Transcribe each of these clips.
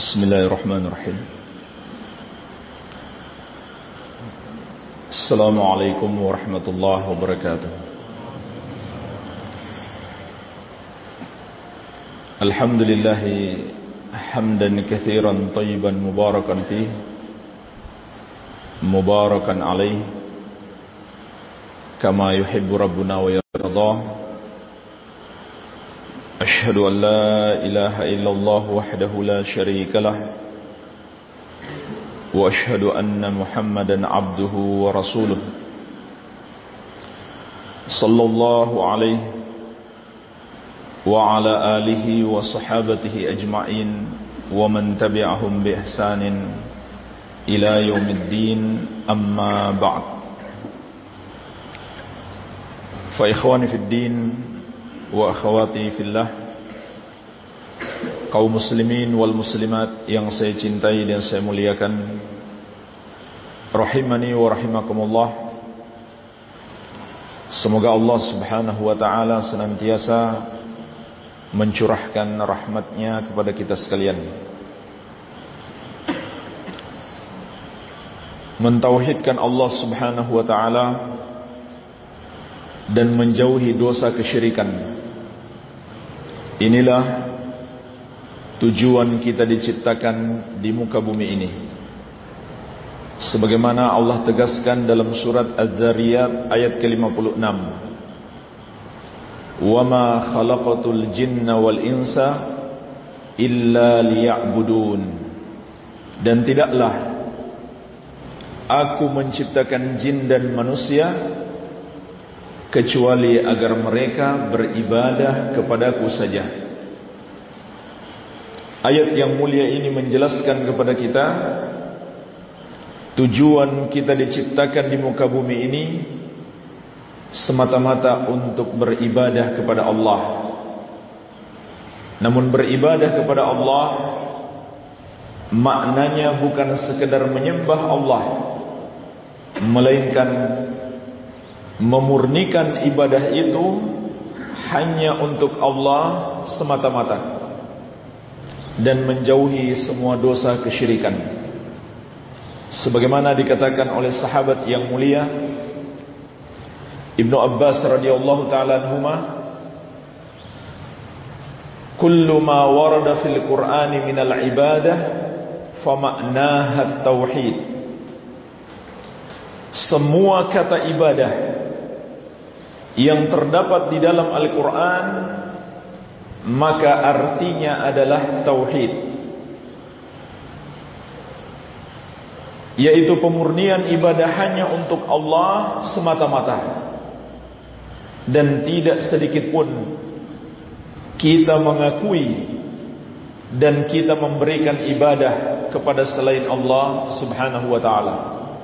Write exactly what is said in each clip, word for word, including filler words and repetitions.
Bismillahirrahmanirrahim. Assalamualaikum warahmatullahi wabarakatuh. Alhamdulillah hamdan katsiran tayyiban mubarakan fihi mubarakan alaihi kama yuhibbu rabbuna wa yardah. Ashhadu an la ilaha illallah wahdahu la syarika lah wa ashhadu anna Muhammadan abduhu wa rasuluh sallallahu alaihi wa ala alihi wa sahabatihi ajma'in wa man tabi'ahum bi ihsanin ila yaumiddin, amma ba'd. Fa ikhwani fid din wa akhwati fillah, kaum muslimin wal muslimat yang saya cintai dan saya muliakan, rahimani wa rahimakumullah. Semoga Allah subhanahu wa ta'ala senantiasa mencurahkan rahmatnya kepada kita sekalian, mentauhidkan Allah subhanahu wa ta'ala dan menjauhi dosa kesyirikan. Inilah tujuan kita diciptakan di muka bumi ini, sebagaimana Allah tegaskan dalam surat Az-Zariyat ayat ke lima puluh enam, wa ma khalaqatul jinna wal insa illa liya'budun, dan tidaklah aku menciptakan jin dan manusia kecuali agar mereka beribadah kepadaku saja. Ayat yang mulia ini menjelaskan kepada kita tujuan kita diciptakan di muka bumi ini semata-mata untuk beribadah kepada Allah. Namun beribadah kepada Allah maknanya bukan sekedar menyembah Allah, melainkan memurnikan ibadah itu hanya untuk Allah semata-mata dan menjauhi semua dosa kesyirikan. Sebagaimana dikatakan oleh sahabat yang mulia Ibnu Abbas radhiyallahu ta'ala anhuma, kullu ma warada fil Qur'ani minal ibadah fa ma'naha at-tauhid. Semua kata ibadah yang terdapat di dalam Al-Quran maka artinya adalah tauhid, yaitu pemurnian ibadah hanya untuk Allah semata-mata, dan tidak sedikit pun kita mengakui dan kita memberikan ibadah kepada selain Allah subhanahu wa ta'ala.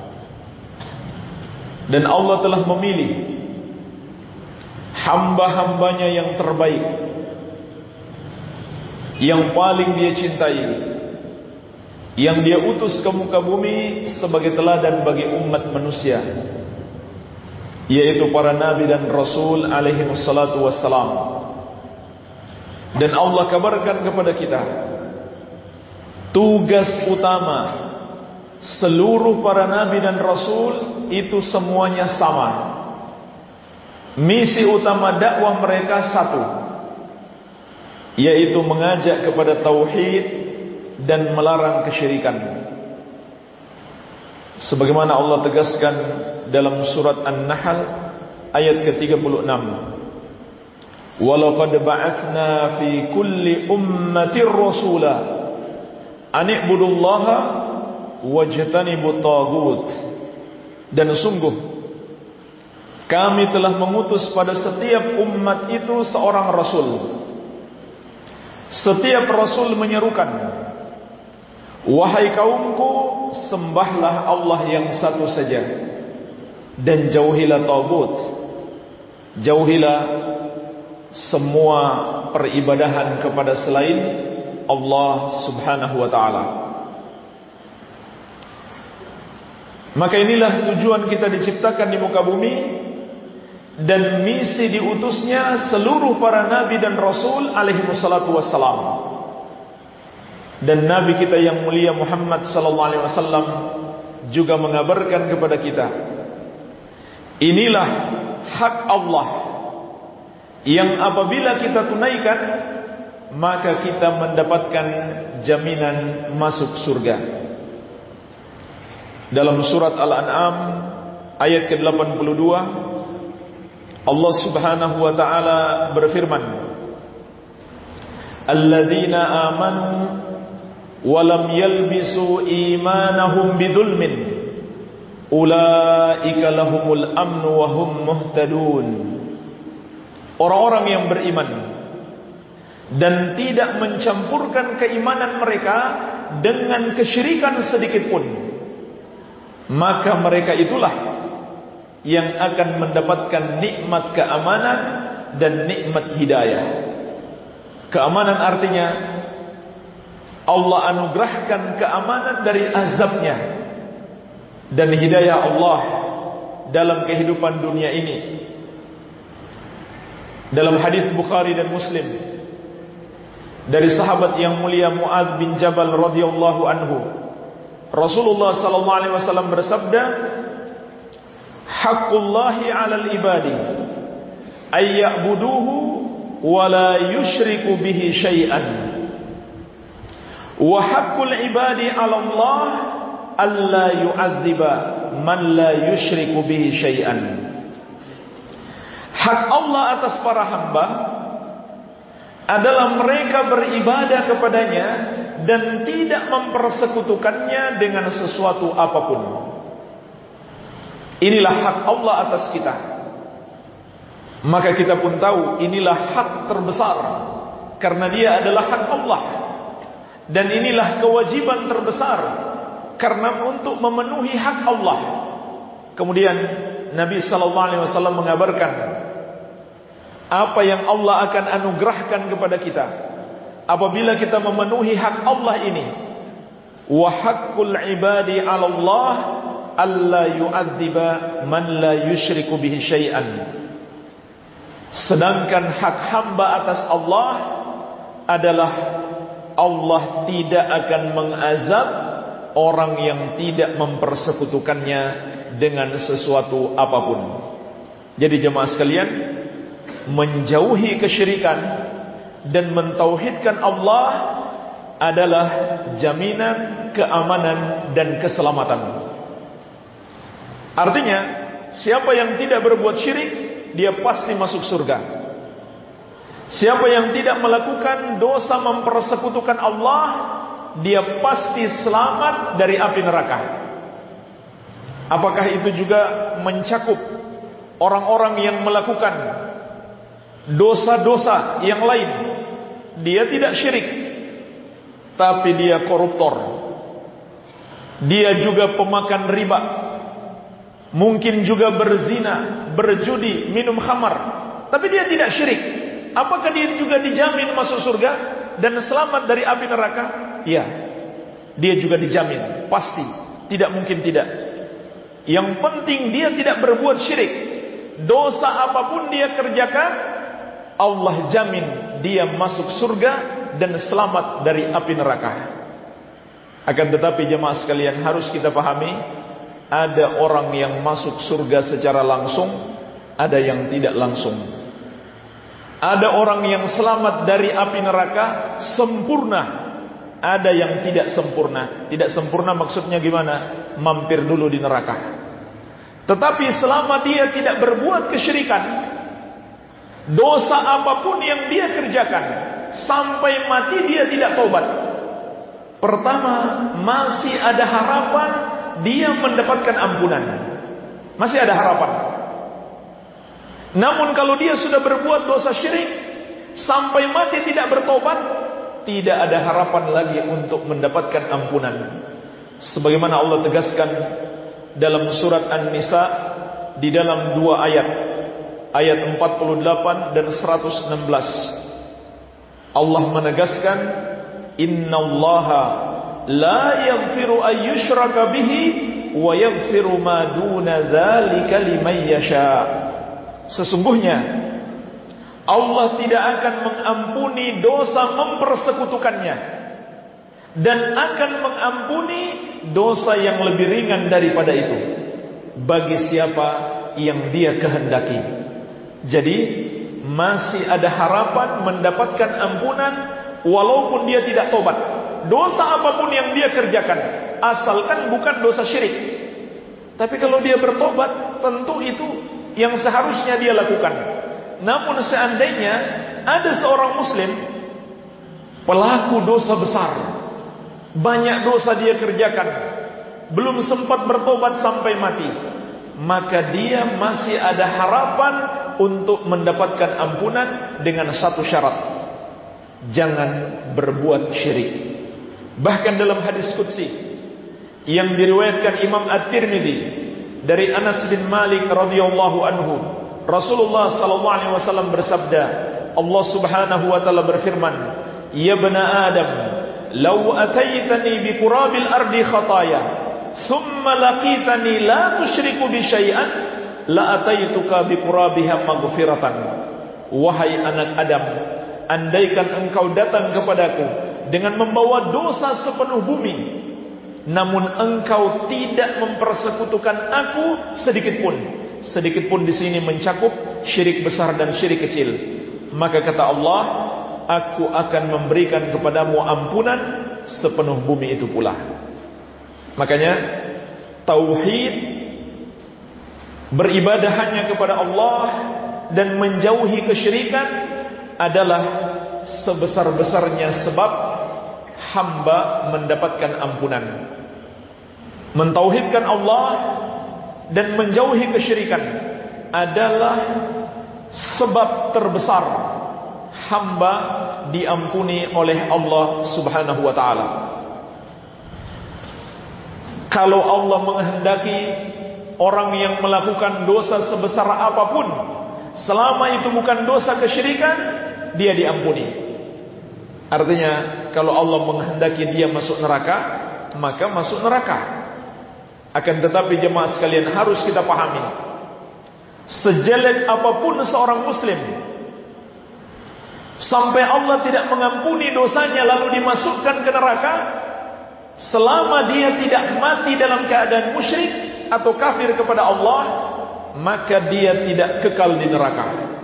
Dan Allah telah memilih hamba-hambanya yang terbaik, yang paling dia cintai, yang dia utus ke muka bumi sebagai teladan bagi umat manusia, yaitu para nabi dan rasul alaihi wassalatu wassalam. Dan Allah kabarkan kepada kita tugas utama seluruh para nabi dan rasul itu semuanya sama. Misi utama dakwah mereka satu, yaitu mengajak kepada tauhid dan melarang kesyirikan. Sebagaimana Allah tegaskan dalam surat An-Nahl ayat ke tiga puluh enam, walaqad ba'atsna fi kulli ummatir rasula an i'budullaha wajtanibut taghut. Dan sungguh kami telah mengutus pada setiap umat itu seorang rasul. Setiap rasul menyerukan, wahai kaumku, sembahlah Allah yang satu saja dan jauhilah taghut. Jauhilah semua peribadahan kepada selain Allah subhanahu wa ta'ala. Maka inilah tujuan kita diciptakan di muka bumi, dan misi diutusnya seluruh para nabi dan rasul alaihi wassalatu wassalam. Dan Nabi kita yang mulia Muhammad sallallahu alaihi wasallam juga mengabarkan kepada kita, inilah hak Allah yang apabila kita tunaikan, maka kita mendapatkan jaminan masuk surga. Dalam surat Al-An'am ayat ke delapan puluh dua, Allah Subhanahu wa taala berfirman, alladzina amanu wa lam yalbisu imanahum bidzulmin ulaika lahumul amnu wa hum muhtadun. Orang-orang yang beriman dan tidak mencampurkan keimanan mereka dengan kesyirikan sedikit pun, maka mereka itulah yang akan mendapatkan nikmat keamanan dan nikmat hidayah. Keamanan artinya Allah anugerahkan keamanan dari azabnya, dan hidayah Allah dalam kehidupan dunia ini. Dalam hadis Bukhari dan Muslim dari sahabat yang mulia Muadz bin Jabal radhiyallahu anhu, Rasulullah sallallahu alaihi wasallam bersabda, haqqullahi 'alal ibadi ay ya'buduhu wa la yusyriku bihi syai'an, wa haqqul ibadi 'ala Allah alla yu'adziba man la yusyriku bihi syai'an. Hak Allah atas para hamba adalah mereka beribadah kepadanya dan tidak mempersekutukannya dengan sesuatu apapun. Inilah hak Allah atas kita. Maka kita pun tahu inilah hak terbesar, karena dia adalah hak Allah. Dan inilah kewajiban terbesar, karena untuk memenuhi hak Allah. Kemudian Nabi sallallahu alaihi wasallam mengabarkan apa yang Allah akan anugerahkan kepada kita apabila kita memenuhi hak Allah ini. Wa haqqul ibadi 'ala Allah alla yu'adziba man la yusyriku bihi syai'an. Sedangkan hak hamba atas Allah adalah Allah tidak akan mengazab orang yang tidak mempersekutukannya dengan sesuatu apapun. Jadi jemaah sekalian, menjauhi kesyirikan dan mentauhidkan Allah adalah jaminan keamanan dan keselamatan. Artinya, siapa yang tidak berbuat syirik, dia pasti masuk surga. Siapa yang tidak melakukan dosa mempersekutukan Allah, dia pasti selamat dari api neraka. Apakah itu juga mencakup orang-orang yang melakukan dosa-dosa yang lain? Dia tidak syirik, tapi dia koruptor. Dia juga pemakan riba, mungkin juga berzina, berjudi, minum khamar, tapi dia tidak syirik. Apakah dia juga dijamin masuk surga dan selamat dari api neraka? Iya, dia juga dijamin, pasti, tidak mungkin tidak. Yang penting dia tidak berbuat syirik. Dosa apapun dia kerjakan, Allah jamin dia masuk surga dan selamat dari api neraka. Akan tetapi jemaah sekalian, harus kita pahami, ada orang yang masuk surga secara langsung, ada yang tidak langsung. Ada orang yang selamat dari api neraka sempurna, ada yang tidak sempurna. Tidak sempurna maksudnya gimana? Mampir dulu di neraka. Tetapi selama dia tidak berbuat kesyirikan, dosa apapun yang dia kerjakan, sampai mati dia tidak taubat, pertama, masih ada harapan dia mendapatkan ampunan. Masih ada harapan. Namun kalau dia sudah berbuat dosa syirik, sampai mati tidak bertobat, tidak ada harapan lagi untuk mendapatkan ampunan. Sebagaimana Allah tegaskan dalam surat An-Nisa di dalam dua ayat, ayat empat puluh delapan dan seratus enam belas. Allah menegaskan, innallaha la yaghfiru an yushraka bihi wa yaghfiru ma duna dzalika liman yasha. Sesungguhnya Allah tidak akan mengampuni dosa mempersekutukannya, dan akan mengampuni dosa yang lebih ringan daripada itu bagi siapa yang Dia kehendaki. Jadi masih ada harapan mendapatkan ampunan walaupun dia tidak tobat. Dosa apapun yang dia kerjakan, asalkan bukan dosa syirik. Tapi kalau dia bertobat, tentu itu yang seharusnya dia lakukan. Namun seandainya ada seorang muslim pelaku dosa besar, banyak dosa dia kerjakan, belum sempat bertobat sampai mati, maka dia masih ada harapan untuk mendapatkan ampunan dengan satu syarat: jangan berbuat syirik. Bahkan dalam hadis qudsi yang diriwayatkan Imam At-Tirmidzi dari Anas bin Malik radhiyallahu anhu, Rasulullah sallallahu alaihi wasallam bersabda, Allah Subhanahu wa taala berfirman, "Ya bana Adam, law ataitani bi qurabil ardi khataya, thumma laqitani la tusyriku bi syai'an, la ataituka bi qurabiha maghfiratan." Wahai anak Adam, andaikan engkau datang kepadaku dengan membawa dosa sepenuh bumi, namun engkau tidak mempersekutukan aku sedikit pun. Sedikit pun di sini mencakup syirik besar dan syirik kecil. Maka kata Allah, aku akan memberikan kepadamu ampunan sepenuh bumi itu pula. Makanya tauhid, beribadah hanya kepada Allah dan menjauhi kesyirikan adalah sebesar-besarnya sebab hamba mendapatkan ampunan. Mentauhidkan Allah dan menjauhi kesyirikan adalah sebab terbesar hamba diampuni oleh Allah Subhanahu wa taala. Kalau Allah menghendaki orang yang melakukan dosa sebesar apapun, selama itu bukan dosa kesyirikan, dia diampuni. Artinya kalau Allah menghendaki dia masuk neraka, maka masuk neraka. Akan tetapi jemaah sekalian, harus kita pahami, sejelek apapun seorang muslim, sampai Allah tidak mengampuni dosanya lalu dimasukkan ke neraka, selama dia tidak mati dalam keadaan musyrik atau kafir kepada Allah, maka dia tidak kekal di neraka.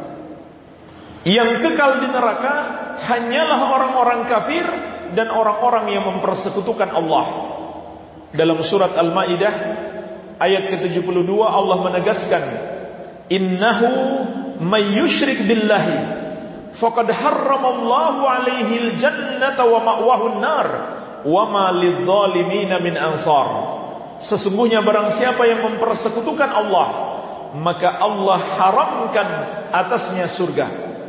Yang kekal di neraka hanyalah orang-orang kafir dan orang-orang yang mempersekutukan Allah. Dalam surat Al-Maidah ayat ke tujuh puluh dua Allah menegaskan, innahu may yusyrik billahi faqad harramallahu alaihi al-jannata wa ma'wahu an-nar wa ma lidh-dhalimin min ansar. Sesungguhnya barang siapa yang mempersekutukan Allah, maka Allah haramkan atasnya surga.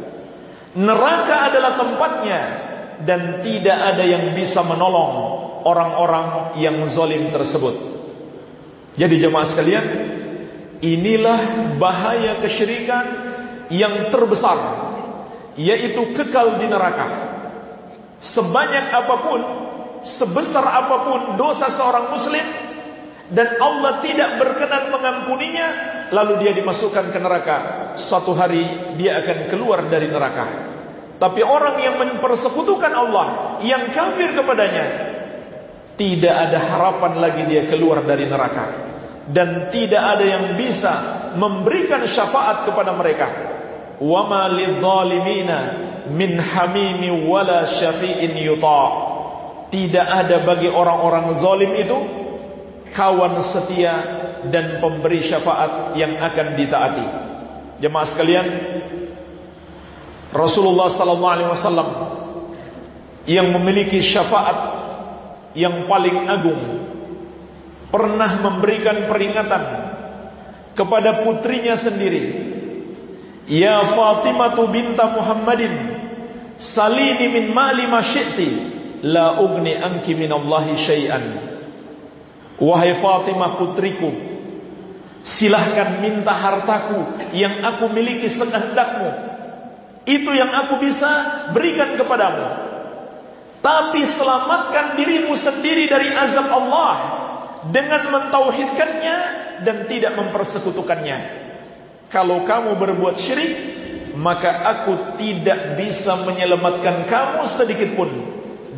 Neraka adalah tempatnya dan tidak ada yang bisa menolong orang-orang yang zalim tersebut. Jadi jemaah sekalian, inilah bahaya kesyirikan yang terbesar, yaitu kekal di neraka. Sebanyak apapun, sebesar apapun dosa seorang muslim, dan Allah tidak berkenan mengampuninya, lalu dia dimasukkan ke neraka, suatu hari dia akan keluar dari neraka. Tapi orang yang mempersekutukan Allah, yang kafir kepadanya, tidak ada harapan lagi dia keluar dari neraka, dan tidak ada yang bisa memberikan syafaat kepada mereka. Wa ma lidh-dhalimina min hamimi wala syafi'in yuta'. Tidak ada bagi orang-orang zalim itu kawan setia dan pemberi syafaat yang akan ditaati. Jemaah sekalian, Rasulullah sallallahu alaihi wasallam yang memiliki syafaat yang paling agung pernah memberikan peringatan kepada putrinya sendiri, ya Fatimah binta Muhammadin, salini min mali ma syi'ti la ugni anki minallahi syai'an. Wahai Fatimah putriku, silahkan minta hartaku yang aku miliki sekehendakmu, itu yang aku bisa berikan kepadamu. Tapi selamatkan dirimu sendiri dari azab Allah dengan mentauhidkannya dan tidak mempersekutukannya. Kalau kamu berbuat syirik, maka aku tidak bisa menyelamatkan kamu sedikit pun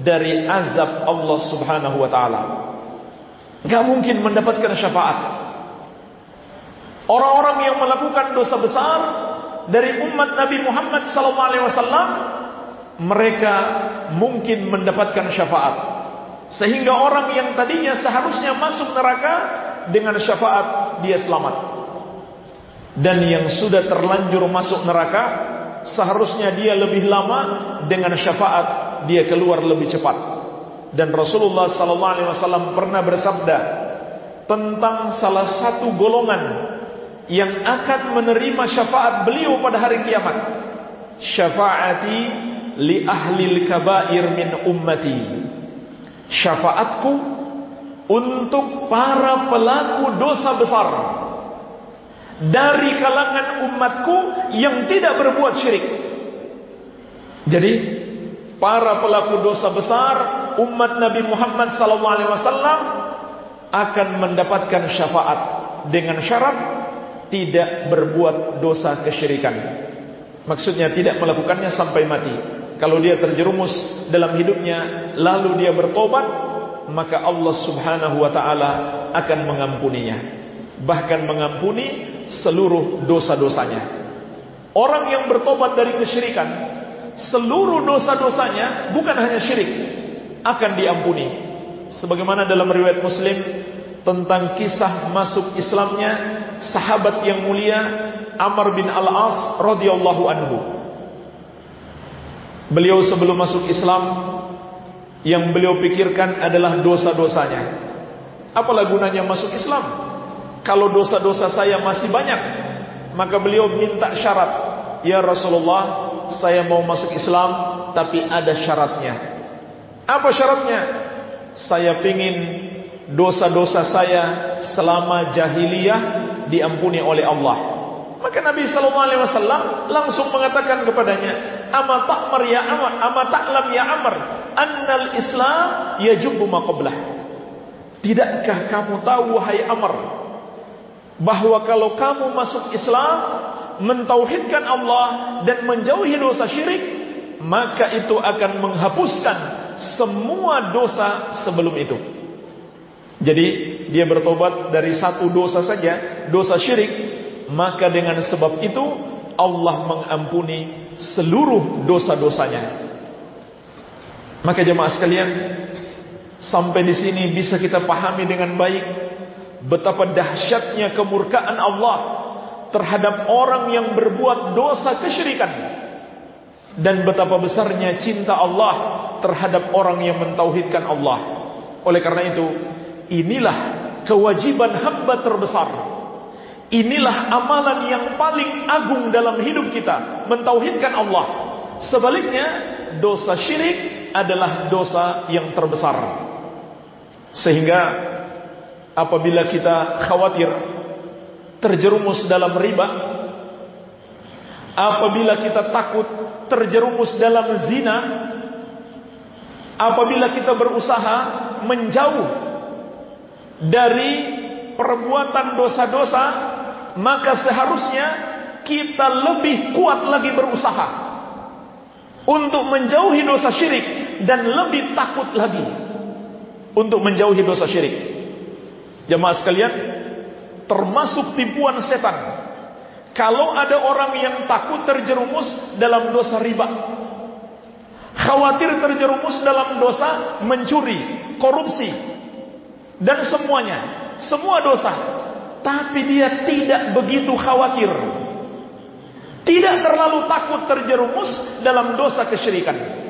dari azab Allah Subhanahu wa taala. Enggak mungkin mendapatkan syafaat. Orang-orang yang melakukan dosa besar dari umat Nabi Muhammad sallallahu alaihi wasallam, mereka mungkin mendapatkan syafaat. Sehingga orang yang tadinya seharusnya masuk neraka, dengan syafaat dia selamat. Dan yang sudah terlanjur masuk neraka, seharusnya dia lebih lama, dengan syafaat dia keluar lebih cepat. Dan Rasulullah sallallahu alaihi wasallam pernah bersabda tentang salah satu golongan yang akan menerima syafaat beliau pada hari kiamat. Syafaati li ahlil kabair min ummati. Syafaatku untuk para pelaku dosa besar dari kalangan umatku yang tidak berbuat syirik. Jadi para pelaku dosa besar umat Nabi Muhammad sallallahu alaihi wasallam akan mendapatkan syafaat dengan syarat tidak berbuat dosa kesyirikan. Maksudnya tidak melakukannya sampai mati. Kalau dia terjerumus dalam hidupnya lalu dia bertobat, maka Allah Subhanahu wa taala akan mengampuninya, bahkan mengampuni seluruh dosa-dosanya. Orang yang bertobat dari kesyirikan, seluruh dosa-dosanya bukan hanya syirik akan diampuni. Sebagaimana dalam riwayat Muslim tentang kisah masuk Islamnya sahabat yang mulia Amr bin Al-As radhiyallahu anhu. Beliau sebelum masuk Islam, yang beliau pikirkan adalah dosa-dosanya. Apalah gunanya masuk Islam kalau dosa-dosa saya masih banyak? Maka beliau minta syarat, ya Rasulullah, saya mau masuk Islam tapi ada syaratnya. Apa syaratnya? Saya pingin dosa-dosa saya selama jahiliyah diampuni oleh Allah. Maka Nabi sallallahu alaihi wasallam langsung mengatakan kepadanya, "Ama ta'mar ya Amr, ama ta'lam ya Amr, annal Islam yajubbu ma qablah." Tidakkah kamu tahu wahai Amr, bahwa kalau kamu masuk Islam, mentauhidkan Allah dan menjauhi dosa syirik, maka itu akan menghapuskan semua dosa sebelum itu. Jadi dia bertobat dari satu dosa saja, dosa syirik, maka dengan sebab itu Allah mengampuni seluruh dosa-dosanya. Maka jemaah sekalian, sampai di sini bisa kita pahami dengan baik betapa dahsyatnya kemurkaan Allah terhadap orang yang berbuat dosa kesyirikan, dan betapa besarnya cinta Allah terhadap orang yang mentauhidkan Allah. Oleh karena itu, inilah kewajiban hamba terbesar. Inilah amalan yang paling agung dalam hidup kita, mentauhidkan Allah. Sebaliknya, dosa syirik adalah dosa yang terbesar. Sehingga apabila kita khawatir terjerumus dalam riba, apabila kita takut terjerumus dalam zina, apabila kita berusaha menjauh dari perbuatan dosa-dosa, maka seharusnya kita lebih kuat lagi berusaha untuk menjauhi dosa syirik, dan lebih takut lagi untuk menjauhi dosa syirik. Jemaah sekalian, termasuk tipuan setan. Kalau ada orang yang takut terjerumus dalam dosa riba, khawatir terjerumus dalam dosa mencuri, korupsi, dan semuanya, semua dosa, tapi dia tidak begitu khawatir, tidak terlalu takut terjerumus dalam dosa kesyirikan.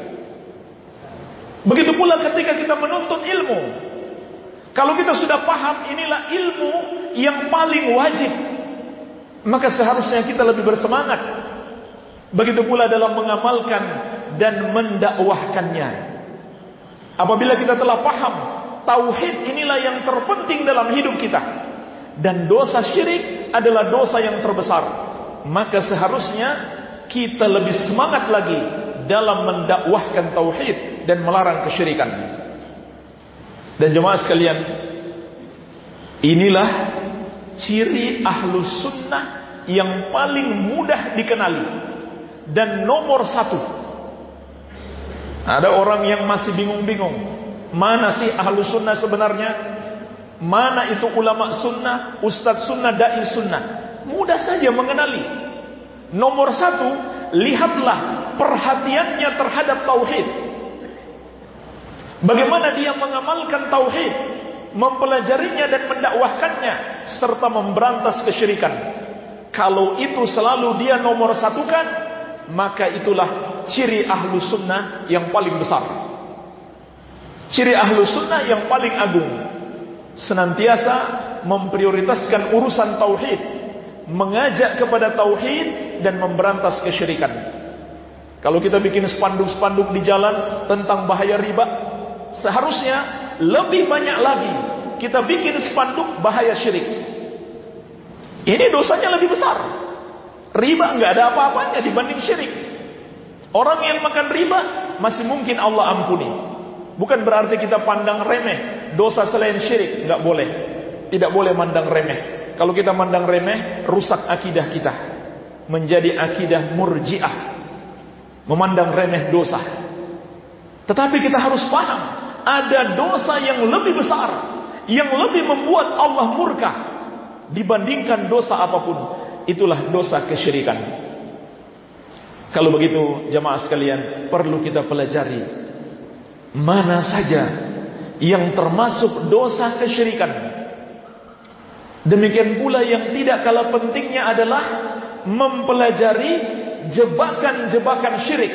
Begitu pula ketika kita menuntut ilmu. Kalau kita sudah paham inilah ilmu yang paling wajib, maka seharusnya kita lebih bersemangat. Begitu pula dalam mengamalkan dan mendakwahkannya. Apabila kita telah paham tauhid inilah yang terpenting dalam hidup kita, dan dosa syirik adalah dosa yang terbesar, maka seharusnya kita lebih semangat lagi dalam mendakwahkan tauhid dan melarang kesyirikan. Dan jemaah sekalian, inilah ciri ahlus sunnah yang paling mudah dikenali dan nomor satu. Ada orang yang masih bingung-bingung, mana sih ahlu sunnah sebenarnya? Mana itu ulama sunnah, ustadz sunnah, dai sunnah? Mudah saja mengenali. Nomor satu, lihatlah perhatiannya terhadap tauhid. Bagaimana dia mengamalkan tauhid, mempelajarinya dan mendakwahkannya, serta memberantas kesyirikan. Kalau itu selalu dia nomor satukan, maka itulah ciri ahlu sunnah yang paling besar, ciri ahlu sunnah yang paling agung. Senantiasa memprioritaskan urusan tauhid, mengajak kepada tauhid dan memberantas kesyirikan. Kalau kita bikin spanduk-spanduk di jalan tentang bahaya riba, seharusnya lebih banyak lagi kita bikin spanduk bahaya syirik. Ini dosanya lebih besar. Riba nggak ada apa-apanya dibanding syirik. Orang yang makan riba masih mungkin Allah ampuni. Bukan berarti kita pandang remeh dosa selain syirik, nggak boleh. Tidak boleh mandang remeh. Kalau kita mandang remeh, rusak akidah kita, menjadi akidah murji'ah, memandang remeh dosa. Tetapi kita harus paham, ada dosa yang lebih besar, yang lebih membuat Allah murka dibandingkan dosa apapun. Itulah dosa kesyirikan. Kalau begitu jamaah sekalian, perlu kita pelajari mana saja yang termasuk dosa kesyirikan. Demikian pula yang tidak kalah pentingnya adalah mempelajari jebakan-jebakan syirik,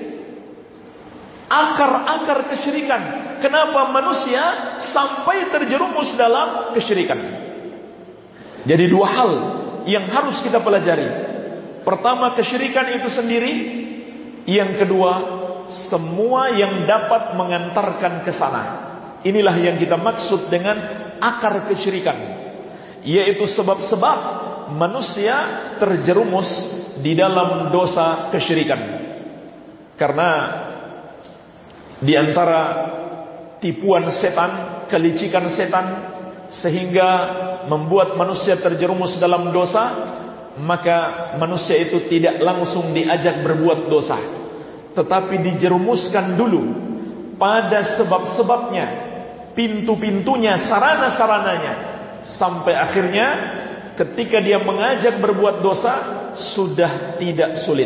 akar-akar kesyirikan. Kenapa manusia sampai terjerumus dalam kesyirikan? Jadi dua hal yang harus kita pelajari. Pertama, kesyirikan itu sendiri. Yang kedua, semua yang dapat mengantarkan ke sana. Inilah yang kita maksud dengan akar kesyirikan, yaitu sebab-sebab manusia terjerumus di dalam dosa kesyirikan. Karena di antara tipuan setan, kelicikan setan, sehingga membuat manusia terjerumus dalam dosa, maka manusia itu tidak langsung diajak berbuat dosa, tetapi dijerumuskan dulu pada sebab-sebabnya, pintu-pintunya, sarana-sarananya, sampai akhirnya ketika dia mengajak berbuat dosa sudah tidak sulit.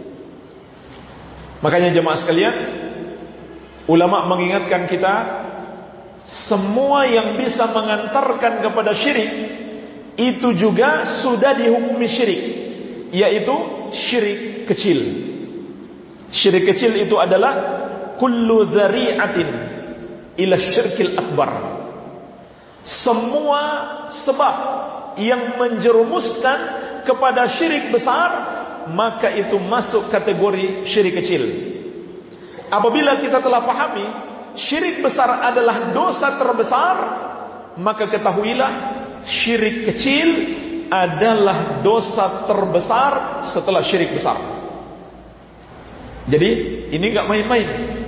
Makanya jemaah sekalian, ulama mengingatkan kita, semua yang bisa mengantarkan kepada syirik itu juga sudah dihukumi syirik, yaitu syirik kecil. Syirik kecil itu adalah kullu dzari'atin ila syirkil akbar. Semua sebab yang menjerumuskan kepada syirik besar, maka itu masuk kategori syirik kecil. Apabila kita telah pahami syirik besar adalah dosa terbesar, maka ketahuilah syirik kecil adalah dosa terbesar setelah syirik besar. Jadi ini enggak main-main.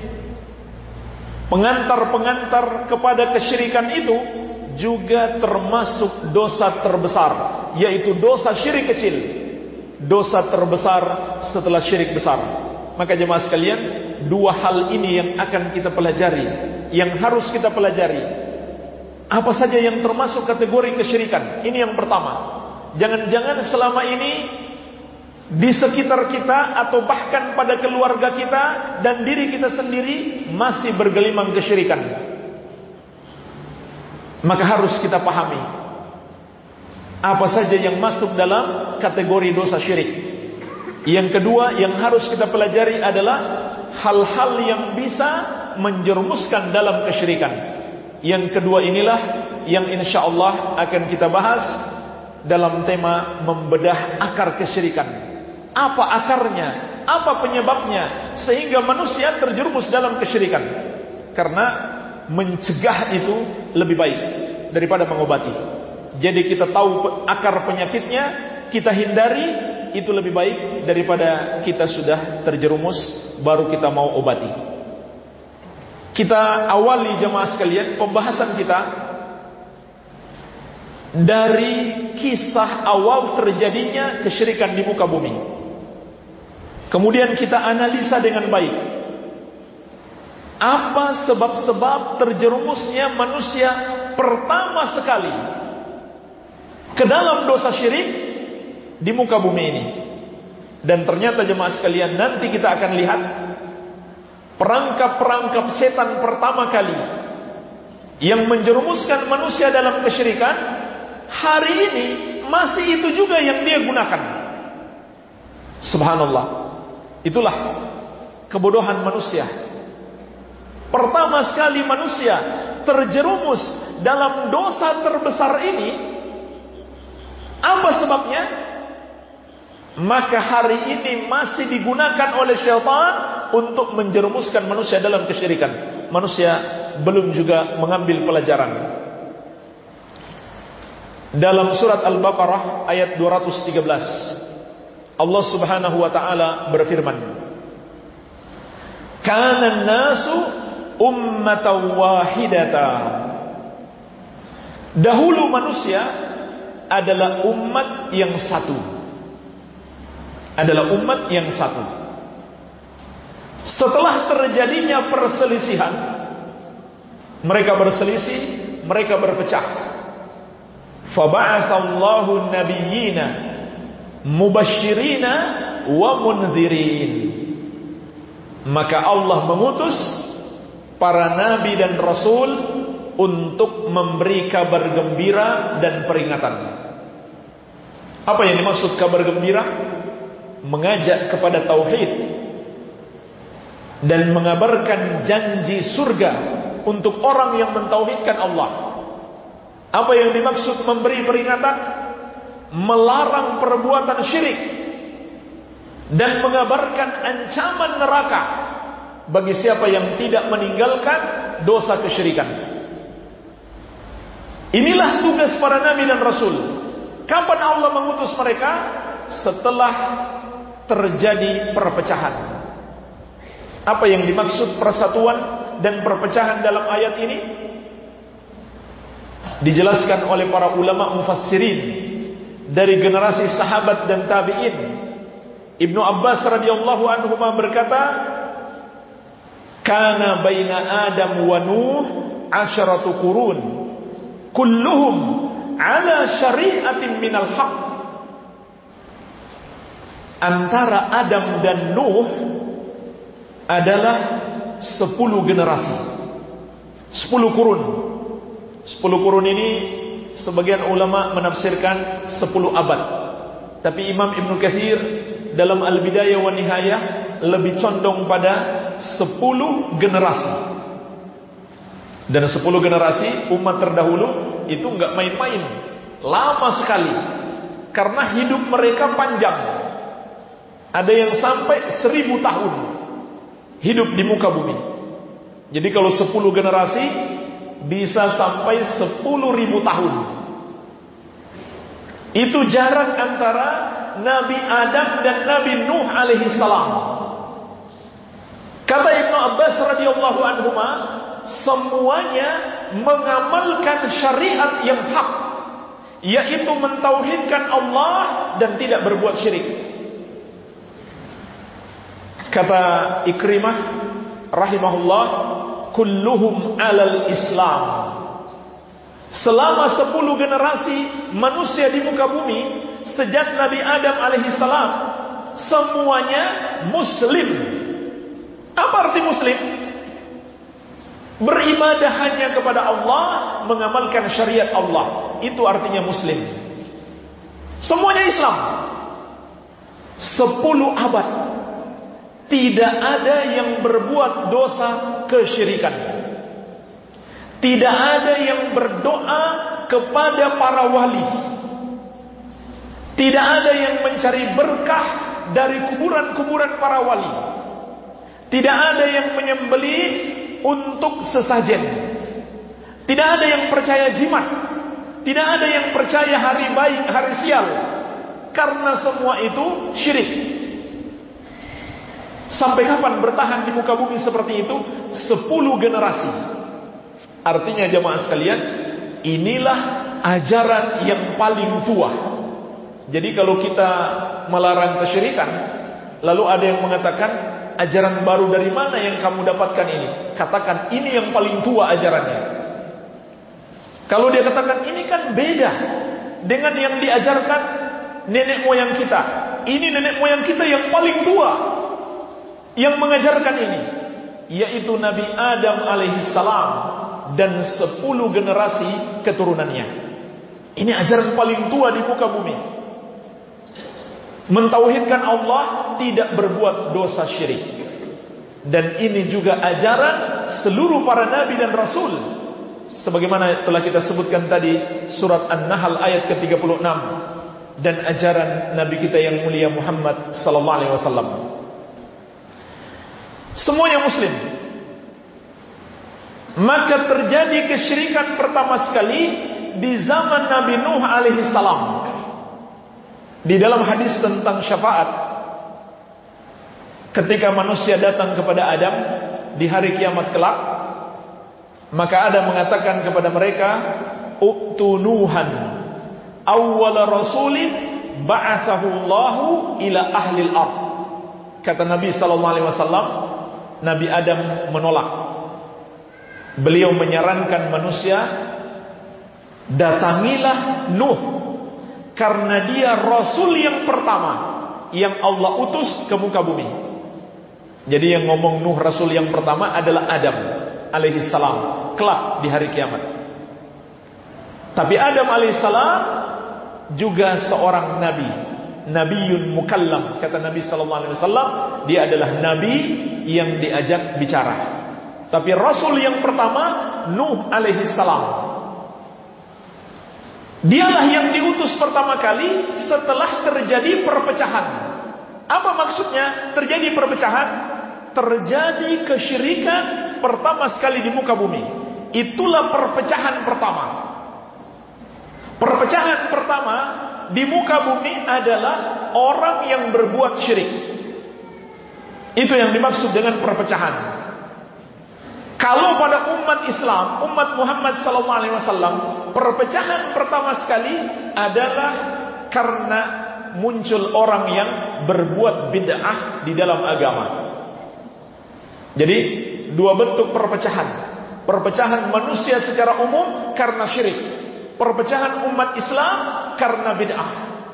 Pengantar-pengantar kepada kesyirikan itu juga termasuk dosa terbesar, yaitu dosa syirik kecil, dosa terbesar setelah syirik besar. Maka jemaah sekalian, dua hal ini yang akan kita pelajari, yang harus kita pelajari. Apa saja yang termasuk kategori kesyirikan? Ini yang pertama. Jangan-jangan selama ini di sekitar kita atau bahkan pada keluarga kita dan diri kita sendiri masih bergelimang kesyirikan. Maka harus kita pahami apa saja yang masuk dalam kategori dosa syirik. Yang kedua yang harus kita pelajari adalah hal-hal yang bisa menjerumuskan dalam kesyirikan. Yang kedua inilah yang insyaallah akan kita bahas dalam tema membedah akar kesyirikan. Apa akarnya? Apa penyebabnya sehingga manusia terjerumus dalam kesyirikan? Karena mencegah itu lebih baik daripada mengobati. Jadi kita tahu akar penyakitnya, kita hindari, itu lebih baik daripada kita sudah terjerumus baru kita mau obati. Kita awali jemaah sekalian pembahasan kita dari kisah awal terjadinya kesyirikan di muka bumi. Kemudian kita analisa dengan baik. Apa sebab-sebab terjerumusnya manusia pertama sekali ke dalam dosa syirik di muka bumi ini? Dan ternyata jemaah sekalian, nanti kita akan lihat perangkap-perangkap setan pertama kali yang menjerumuskan manusia dalam kesyirikan. Hari ini masih itu juga yang dia gunakan. Subhanallah. Itulah kebodohan manusia. Pertama sekali manusia terjerumus dalam dosa terbesar ini. Apa sebabnya? Maka hari ini masih digunakan oleh syaitan untuk menjerumuskan manusia dalam kesyirikan. Manusia belum juga mengambil pelajaran. Dalam surat Al-Baqarah ayat dua ratus tiga belas, Allah Subhanahu wa taala berfirman, "Kana an-nasu ummatan wahidatan." Dahulu manusia adalah umat yang satu. Adalah umat yang satu. Setelah terjadinya perselisihan, mereka berselisih, mereka berpecah. Faba'atsallahu an-nabiyyina mubashshirina wa mundzirin. Maka Allah mengutus para nabi dan rasul untuk memberi kabar gembira dan peringatan. Apa yang dimaksud kabar gembira? Mengajak kepada tauhid dan mengabarkan janji surga untuk orang yang mentauhidkan Allah. Apa yang dimaksud memberi peringatan? Melarang perbuatan syirik dan mengabarkan ancaman neraka bagi siapa yang tidak meninggalkan dosa kesyirikan. Inilah tugas para nabi dan rasul. Kapan Allah mengutus mereka? Setelah terjadi perpecahan. Apa yang dimaksud persatuan dan perpecahan dalam ayat ini? Dijelaskan oleh para ulama mufassirin dari generasi sahabat dan tabi'in. Ibnu Abbas radhiyallahu anhu berkata, "Kana baina Adam wa Nuh asharatu qurun, kulluhum ala syari'atin minal haqq." Antara Adam dan Nuh adalah sepuluh generasi, sepuluh kurun. Sepuluh kurun ini sebagian ulama menafsirkan sepuluh abad. Tapi Imam Ibnu Katsir dalam Al-Bidayah wa Nihayah lebih condong pada sepuluh generasi. Dan sepuluh generasi umat terdahulu itu enggak main-main, lama sekali. Karena hidup mereka panjang. Ada yang sampai seribu tahun hidup di muka bumi. Jadi kalau sepuluh generasi bisa sampai sepuluh ribu tahun. Itu jarak antara Nabi Adam dan Nabi Nuh alaihi salam. Kata Ibnu Abbas radhiyallahu anhuma, semuanya mengamalkan syariat yang hak, yaitu mentauhidkan Allah dan tidak berbuat syirik. Kata Ikrimah rahimahullah, kulluhum alal Islam. Selama sepuluh generasi manusia di muka bumi, sejak Nabi Adam alaihi salam, semuanya muslim. Apa arti muslim? Beribadah hanya kepada Allah, mengamalkan syariat Allah. Itu artinya muslim. Semuanya Islam. Sepuluh abad tidak ada yang berbuat dosa kesyirikan. Tidak ada yang berdoa kepada para wali. Tidak ada yang mencari berkah dari kuburan-kuburan para wali. Tidak ada yang menyembelih untuk sesajen. Tidak ada yang percaya jimat. Tidak ada yang percaya hari baik, hari sial. Karena semua itu syirik. Sampai kapan bertahan di muka bumi seperti itu? Sepuluh generasi. Artinya jemaah sekalian, inilah ajaran yang paling tua. Jadi kalau kita melarang kesyirikan, lalu ada yang mengatakan ajaran baru dari mana yang kamu dapatkan ini? Katakan ini yang paling tua ajarannya. Kalau dia katakan ini kan beda dengan yang diajarkan nenek moyang kita, ini nenek moyang kita yang paling tua yang mengajarkan ini, yaitu Nabi Adam alaihissalam dan sepuluh generasi keturunannya. Ini ajaran paling tua di muka bumi. Mentauhidkan Allah, tidak berbuat dosa syirik. Dan ini juga ajaran seluruh para nabi dan rasul, sebagaimana telah kita sebutkan tadi surat An-Nahl ayat ke tiga puluh enam, dan ajaran nabi kita yang mulia Muhammad sallallahu alaihi wasallam. Semuanya muslim. Maka terjadi kesyirikan pertama sekali di zaman Nabi Nuh alaihi salam. Di dalam hadis tentang syafaat, ketika manusia datang kepada Adam di hari kiamat kelak, maka Adam mengatakan kepada mereka, "U'tu Nuhan awwal rasulin ba'athahu Allahu ila ahli al-ard." Kata Nabi sallallahu alaihi wasallam, Nabi Adam menolak. Beliau menyarankan manusia, datangilah Nuh, karena dia Rasul yang pertama yang Allah utus ke muka bumi. Jadi yang ngomong Nuh Rasul yang pertama adalah Adam alaihissalam kelak di hari kiamat. Tapi Adam alaihissalam juga seorang nabi, Nabiyun mukallam. Kata Nabi sallallahu alaihi wasallam, dia adalah nabi yang diajak bicara. Tapi Rasul yang pertama Nuh alaihissalam, dialah yang diutus pertama kali setelah terjadi perpecahan. Apa maksudnya terjadi perpecahan? Terjadi kesyirikan pertama sekali di muka bumi. Itulah perpecahan pertama. Perpecahan pertama di muka bumi adalah orang yang berbuat syirik. Itu yang dimaksud dengan perpecahan. Kalau pada umat Islam, umat Muhammad sallallahu alaihi wasallam, perpecahan pertama sekali adalah karena muncul orang yang berbuat bid'ah di dalam agama. Jadi dua bentuk perpecahan. Perpecahan manusia secara umum karena syirik. Perpecahan umat Islam karena bid'ah.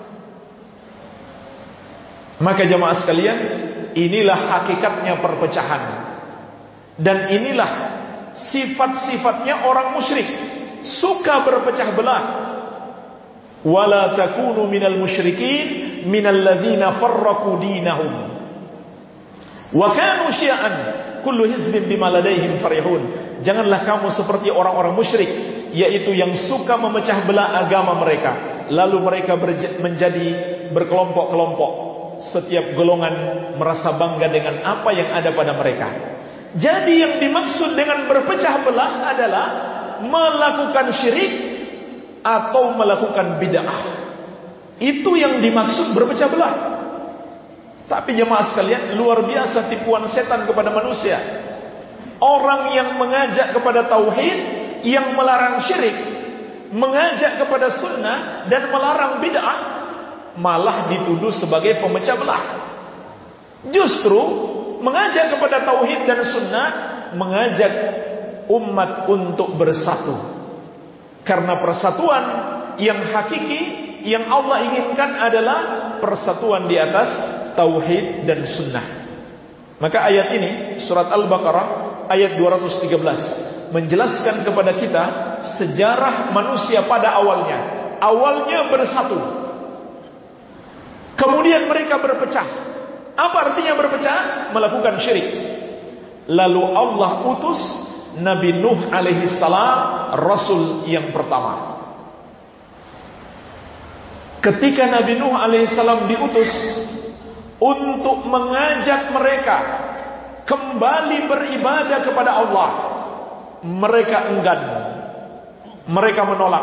Maka jemaah sekalian, inilah hakikatnya perpecahan. Dan inilah sifat-sifatnya orang musyrik, suka berpecah belah. Wala takunu minal musyrikin minal ladzina farraqu dinahum wa kanu syi'an kullu hizbin bima ladaihim farihun. Janganlah kamu seperti orang-orang musyrik, yaitu yang suka memecah belah agama mereka, lalu mereka menjadi berkelompok-kelompok. Setiap golongan merasa bangga dengan apa yang ada pada mereka. Jadi yang dimaksud dengan berpecah belah adalah melakukan syirik atau melakukan bid'ah. Itu yang dimaksud berpecah belah. Tapi jemaah sekalian, luar biasa tipuan setan kepada manusia. Orang yang mengajak kepada tauhid, yang melarang syirik, mengajak kepada sunnah dan melarang bid'ah, malah dituduh sebagai pemecah belah. Justru mengajak kepada tauhid dan sunnah, mengajak umat untuk bersatu. Karena persatuan yang hakiki, yang Allah inginkan adalah persatuan di atas tauhid dan sunnah. Maka ayat ini, surat Al-Baqarah ayat dua ratus tiga belas, menjelaskan kepada kita sejarah manusia pada awalnya. Awalnya bersatu, kemudian mereka berpecah. Apa artinya berpecah? Melakukan syirik. Lalu Allah utus Nabi Nuh alaihi salam, Rasul yang pertama. Ketika Nabi Nuh alaihi salam diutus untuk mengajak mereka kembali beribadah kepada Allah, mereka enggan, mereka menolak,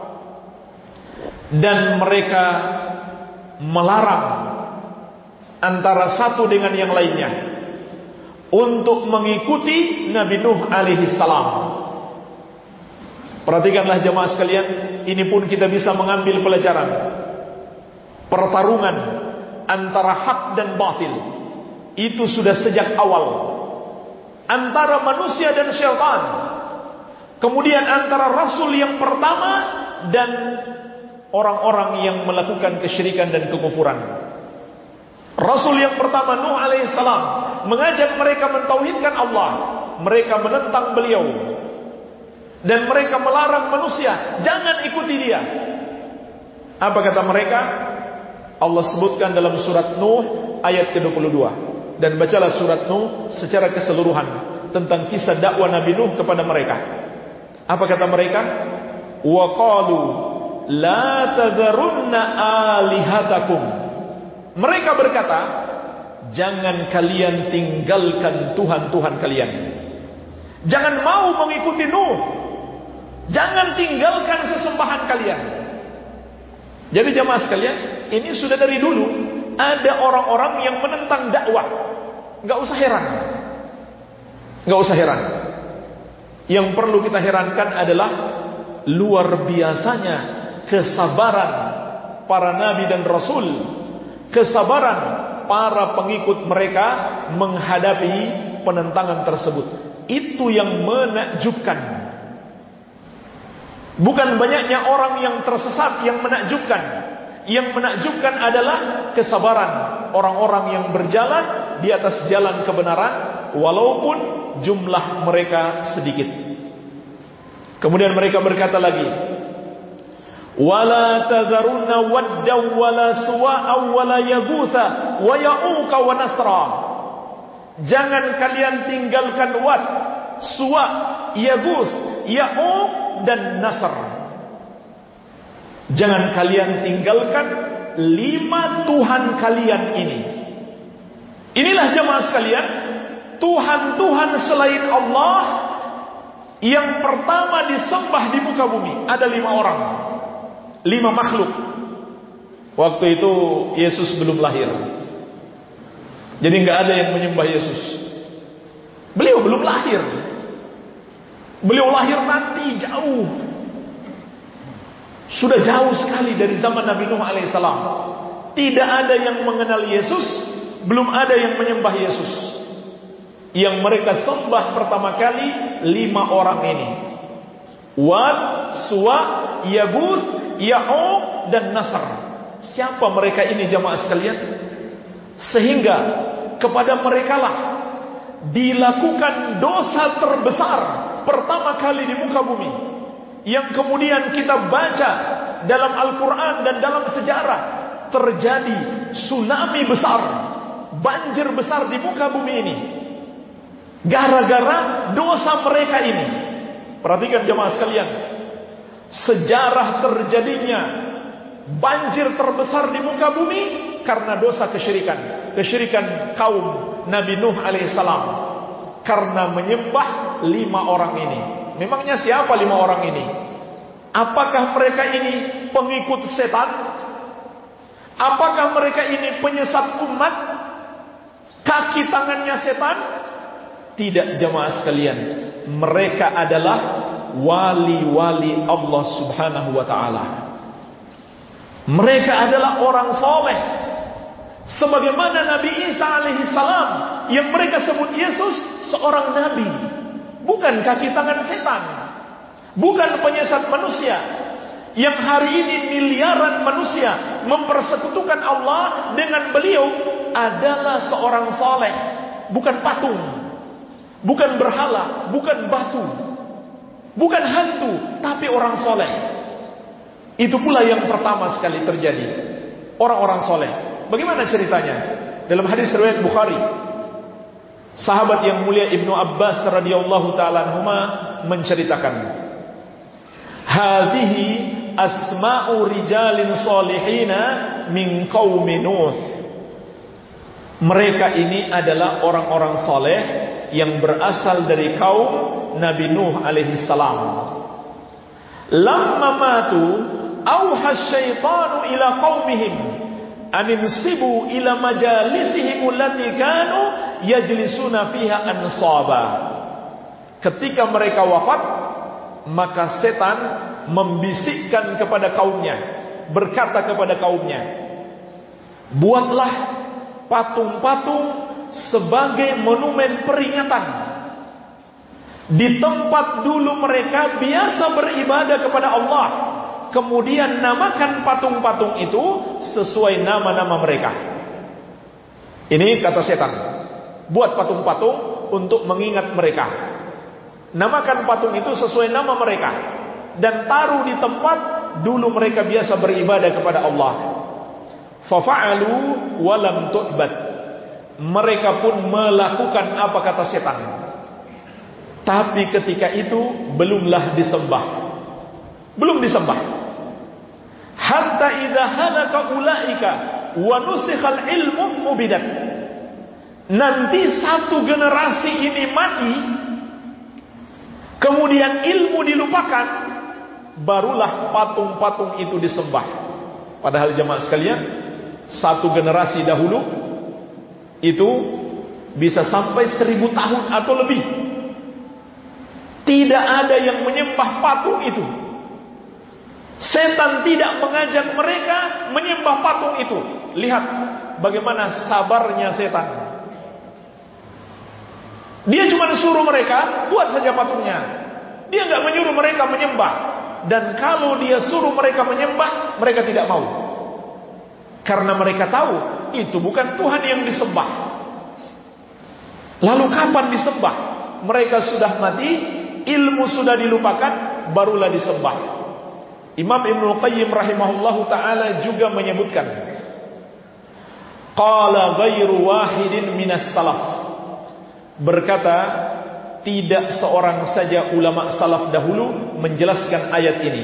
dan mereka melarang antara satu dengan yang lainnya untuk mengikuti Nabi Nuh alaihi salam. Perhatikanlah jemaah sekalian, ini pun kita bisa mengambil pelajaran. Pertarungan antara hak dan batil, Itu sudah sejak awal antara manusia dan syaitan. Kemudian antara rasul yang pertama dan orang-orang yang melakukan kesyirikan dan kekufuran. Rasul yang pertama Nuh alaihissalam mengajak mereka mentauhidkan Allah. Mereka menentang beliau dan mereka melarang manusia, jangan ikuti dia. Apa kata mereka? Allah sebutkan dalam surat Nuh ayat ke dua puluh dua. Dan bacalah surat Nuh secara keseluruhan tentang kisah dakwah Nabi Nuh kepada mereka. Apa kata mereka? Wa qalu la tadharunna alihatakum. Mereka berkata, jangan kalian tinggalkan Tuhan-Tuhan kalian. Jangan mau mengikuti Nuh. Jangan tinggalkan sesembahan kalian. Jadi jemaah sekalian, ini sudah dari dulu ada orang-orang yang menentang dakwah. Enggak usah heran. Enggak usah heran. Yang perlu kita herankan adalah luar biasanya kesabaran para nabi dan rasul, kesabaran para pengikut mereka menghadapi penentangan tersebut. Itu yang menakjubkan. Bukan banyaknya orang yang tersesat yang menakjubkan. Yang menakjubkan adalah kesabaran orang-orang yang berjalan di atas jalan kebenaran walaupun jumlah mereka sedikit. Kemudian mereka berkata lagi, wala tadharunna wadda wala suwa'a wala yaghutha wa ya'uqa wa nasra. Jangan kalian tinggalkan Wad, Suwa, Yaghuth, Ya'uq dan Nasr. Jangan kalian tinggalkan lima Tuhan kalian ini. Inilah jemaah sekalian, Tuhan-Tuhan selain Allah yang pertama disembah di muka bumi. Ada lima orang, lima makhluk. Waktu itu Yesus belum lahir, jadi enggak ada yang menyembah Yesus. Beliau belum lahir. Beliau lahir nanti jauh. Sudah jauh sekali dari zaman Nabi Nuh alaihissalam. Tidak ada yang mengenal Yesus, belum ada yang menyembah Yesus. Yang mereka sembah pertama kali lima orang ini, Wad, Suwa, Yaghuth, Ya'uq dan Nasr. Siapa mereka ini jamaah sekalian? Sehingga kepada merekalah dilakukan dosa terbesar pertama kali di muka bumi, yang kemudian kita baca dalam Al-Quran dan dalam sejarah. Terjadi tsunami besar, banjir besar di muka bumi ini gara-gara dosa mereka ini. Perhatikan jemaah sekalian, sejarah terjadinya banjir terbesar di muka bumi karena dosa kesyirikan. Kesyirikan kaum Nabi Nuh alaihissalam karena menyembah lima orang ini. Memangnya siapa lima orang ini? Apakah mereka ini pengikut setan? Apakah mereka ini penyesat umat? Kaki tangannya setan? Tidak jemaah sekalian, mereka adalah wali-wali Allah subhanahu wa ta'ala. Mereka adalah orang soleh, sebagaimana Nabi Isa alaihissalam yang mereka sebut Yesus seorang nabi, bukan kaki tangan setan, bukan penyesat manusia. Yang hari ini miliaran manusia mempersekutukan Allah dengan beliau adalah seorang soleh, bukan patung, bukan berhala, bukan batu, bukan hantu, tapi orang soleh. Itu pula yang pertama sekali terjadi, orang-orang soleh. Bagaimana ceritanya? Dalam hadis riwayat Bukhari, sahabat yang mulia Ibnu Abbas radhiyallahu taala anhuma menceritakan, hadhihi asma'u rijalin salihina min qaumi Nuh. Mereka ini adalah orang-orang soleh yang berasal dari kaum Nabi Nuh alaihi salam. Lamma matu auha syaitanu ila qaumihim animsibu ila majalisihim allati kanu yajlisuna fiha ansaba. Ketika mereka wafat, maka setan membisikkan kepada kaumnya, berkata kepada kaumnya, buatlah patung-patung sebagai monumen peringatan. Di tempat dulu mereka biasa beribadah kepada Allah, kemudian namakan patung-patung itu sesuai nama-nama mereka. Ini kata setan. Buat patung-patung untuk mengingat mereka. Namakan patung itu sesuai nama mereka, dan taruh di tempat dulu mereka biasa beribadah kepada Allah. Fafa'alu walam tu'bad. Mereka pun melakukan apa kata setan. Tapi ketika itu belumlah disembah. Belum disembah. Hatta idza halaka ulaika wa nusikhal ilmu mubidat. Nanti satu generasi ini mati, kemudian ilmu dilupakan, barulah patung-patung itu disembah. Padahal jemaah sekalian, satu generasi dahulu itu bisa sampai seribu tahun atau lebih, tidak ada yang menyembah patung itu. Setan tidak mengajak mereka menyembah patung itu. Lihat bagaimana sabarnya setan. Dia cuma suruh mereka buat saja patungnya. Dia enggak menyuruh mereka menyembah. Dan kalau dia suruh mereka menyembah, mereka tidak mau. Karena mereka tahu itu bukan Tuhan yang disembah. Lalu kapan disembah? Mereka sudah mati, ilmu sudah dilupakan, barulah disembah. Imam Ibnul Qayyim rahimahullahu ta'ala juga menyebutkan, qala ghairu wahidin minas salaf, berkata, tidak seorang saja ulama salaf dahulu menjelaskan ayat ini.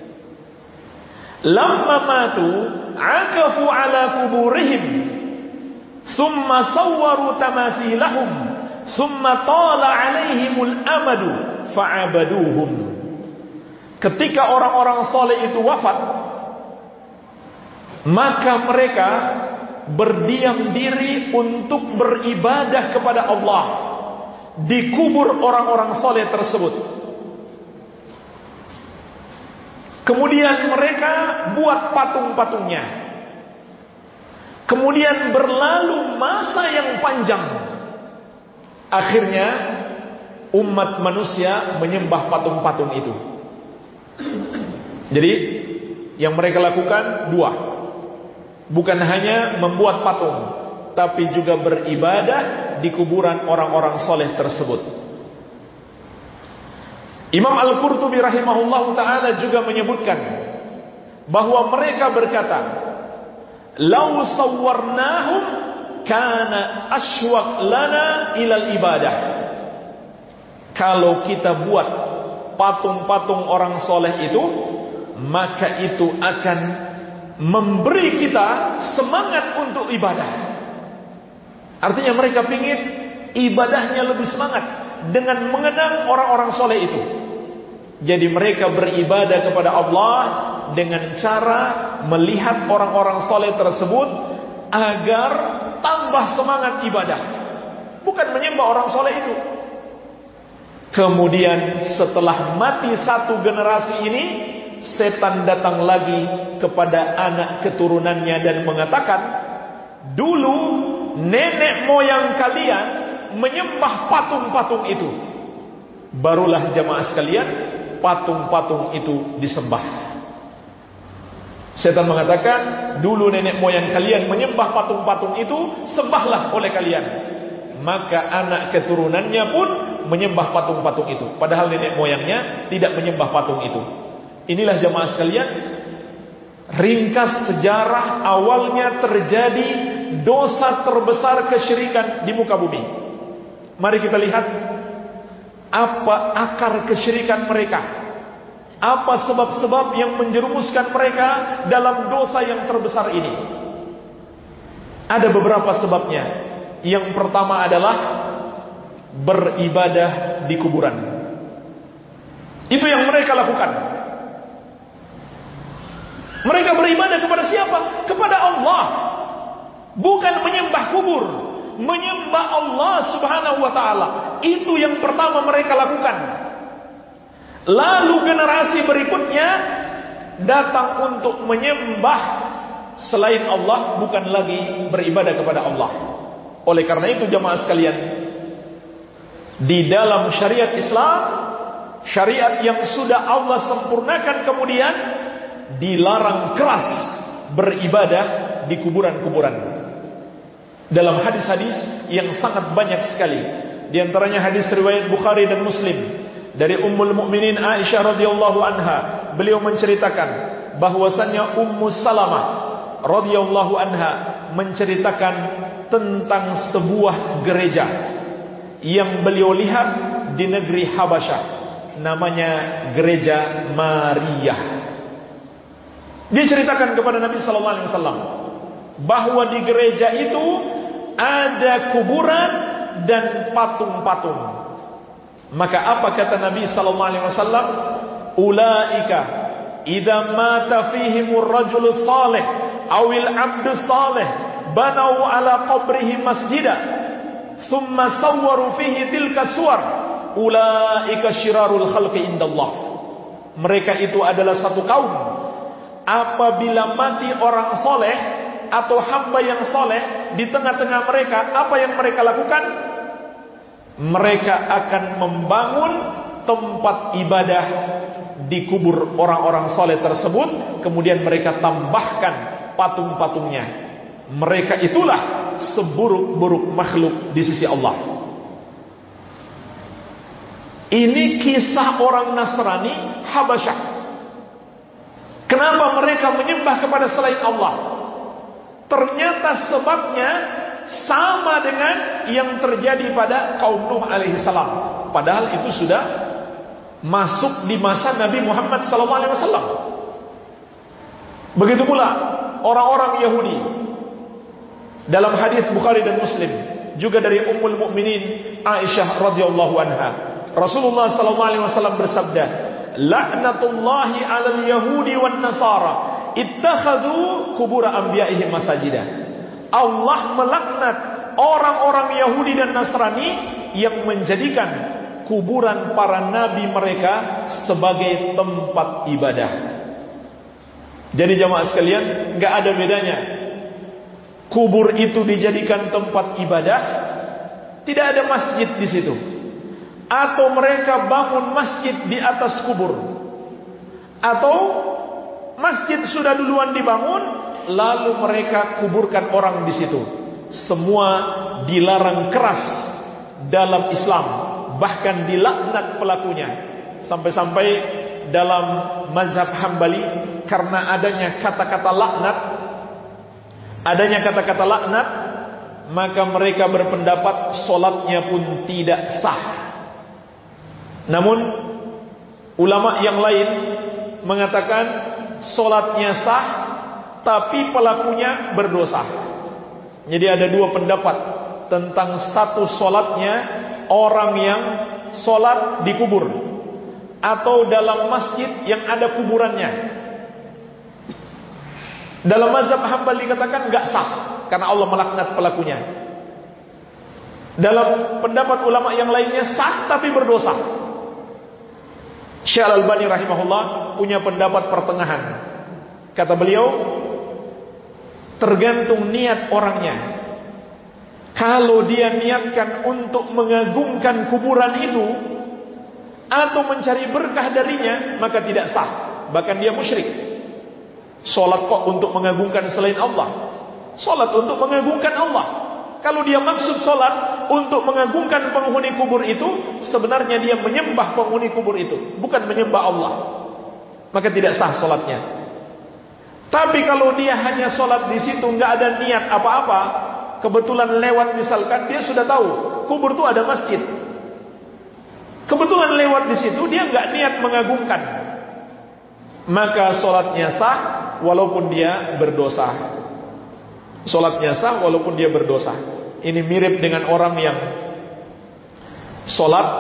Lamma matu akafu ala kuburihim, summa sawwaru tamathilahum, summa tala alaihimul amadu fa'abaduhum. Ketika orang-orang soleh itu wafat, maka mereka berdiam diri untuk beribadah kepada Allah di kubur orang-orang soleh tersebut. Kemudian mereka buat patung-patungnya. Kemudian berlalu masa yang panjang. Akhirnya umat manusia menyembah patung-patung itu. Jadi yang mereka lakukan dua. Bukan hanya membuat patung, tapi juga beribadah di kuburan orang-orang soleh tersebut. Imam Al-Qurtubi rahimahullahu ta'ala juga menyebutkan bahwa mereka berkata, "Lau sawwarnahum kana asywaq lana ilal ibadah." Kalau kita buat patung-patung orang soleh itu, maka itu akan memberi kita semangat untuk ibadah. Artinya mereka ingin ibadahnya lebih semangat dengan mengenang orang-orang soleh itu. Jadi mereka beribadah kepada Allah dengan cara melihat orang-orang soleh tersebut agar tambah semangat ibadah, bukan menyembah orang soleh itu. Kemudian setelah mati satu generasi ini, setan datang lagi kepada anak keturunannya dan mengatakan, dulu nenek moyang kalian menyembah patung-patung itu. Barulah jamaah sekalian, patung-patung itu disembah. Setan mengatakan, dulu nenek moyang kalian menyembah patung-patung itu, sembahlah oleh kalian. Maka anak keturunannya pun menyembah patung-patung itu, padahal nenek moyangnya tidak menyembah patung itu. Inilah jamaah sekalian, ringkas sejarah awalnya terjadi dosa terbesar kesyirikan di muka bumi. Mari kita lihat apa akar kesyirikan mereka, apa sebab-sebab yang menjerumuskan mereka dalam dosa yang terbesar ini. Ada beberapa sebabnya. Yang pertama adalah beribadah di kuburan. Itu yang mereka lakukan. Mereka beribadah kepada siapa? Kepada Allah. Bukan menyembah kubur, menyembah Allah subhanahu wa ta'ala. Itu yang pertama mereka lakukan. Lalu generasi berikutnya datang untuk menyembah selain Allah, bukan lagi beribadah kepada Allah. Oleh karena itu jamaah sekalian, di dalam syariat Islam, syariat yang sudah Allah sempurnakan kemudian, dilarang keras beribadah di kuburan-kuburan. Dalam hadis-hadis yang sangat banyak sekali, di antaranya hadis riwayat Bukhari dan Muslim dari Ummul Mukminin Aisyah radhiyallahu anha, beliau menceritakan bahwasannya Ummu Salamah radhiyallahu anha menceritakan tentang sebuah gereja yang beliau lihat di negeri Habasyah, namanya Gereja Maria. Dia ceritakan kepada Nabi sallallahu alaihi wasallam bahwa di gereja itu ada kuburan dan patung-patung. Maka apa kata Nabi sallallahu alaihi wasallam? Ulaika idza mata fihimur rajul salih awil abdu salih banau ala qabrihi masjidah thumma sawwaru fihi tilka suwar ulaika syirarul khalqi indallah. Mereka itu adalah satu kaum, apabila mati orang soleh atau hamba yang soleh, di tengah-tengah mereka apa yang mereka lakukan? Mereka akan membangun tempat ibadah di kubur orang-orang soleh tersebut, kemudian mereka tambahkan patung-patungnya. Mereka itulah seburuk-buruk makhluk di sisi Allah. Ini kisah orang Nasrani Habasyah. Kenapa mereka menyembah kepada selain Allah? Ternyata sebabnya sama dengan yang terjadi pada kaum Nuh alaihi salam. Padahal itu sudah masuk di masa Nabi Muhammad sallallahu alaihi wasallam. Begitu pula orang-orang Yahudi. Dalam hadis Bukhari dan Muslim, juga dari Ummul Mukminin Aisyah radhiyallahu anha, Rasulullah sallallahu alaihi wasallam bersabda, "La'natullahi 'alal yahudi wan nasara ittakhadhu qubur anbiya'ihim masajidah." Allah melaknat orang-orang Yahudi dan Nasrani yang menjadikan kuburan para nabi mereka sebagai tempat ibadah. Jadi jamaah sekalian, enggak ada bedanya kubur itu dijadikan tempat ibadah, tidak ada masjid di situ, atau mereka bangun masjid di atas kubur, atau masjid sudah duluan dibangun lalu mereka kuburkan orang di situ. Semua dilarang keras dalam Islam, bahkan dilaknat pelakunya. Sampai-sampai dalam mazhab Hambali, karena adanya kata-kata laknat, adanya kata-kata laknat, maka mereka berpendapat solatnya pun tidak sah. Namun ulama yang lain mengatakan solatnya sah, tapi pelakunya berdosa. Jadi ada dua pendapat tentang status solatnya orang yang solat di kubur atau dalam masjid yang ada kuburannya. Dalam mazhab Hambali dikatakan enggak sah karena Allah melaknat pelakunya. Dalam pendapat ulama yang lainnya sah tapi berdosa. Syekh Al-Albani rahimahullah punya pendapat pertengahan. Kata beliau, tergantung niat orangnya. Kalau dia niatkan untuk mengagungkan kuburan itu atau mencari berkah darinya, maka tidak sah, bahkan dia musyrik. Solat kok untuk mengagungkan selain Allah? Solat untuk mengagungkan Allah. Kalau dia maksud solat untuk mengagungkan penghuni kubur itu, sebenarnya dia menyembah penghuni kubur itu, bukan menyembah Allah. Maka tidak sah solatnya. Tapi kalau dia hanya solat di situ, nggak ada niat apa-apa, kebetulan lewat misalkan, dia sudah tahu kubur itu ada masjid, kebetulan lewat di situ, dia nggak niat mengagungkan, maka solatnya sah walaupun dia berdosa. Solatnya sah walaupun dia berdosa. Ini mirip dengan orang yang solat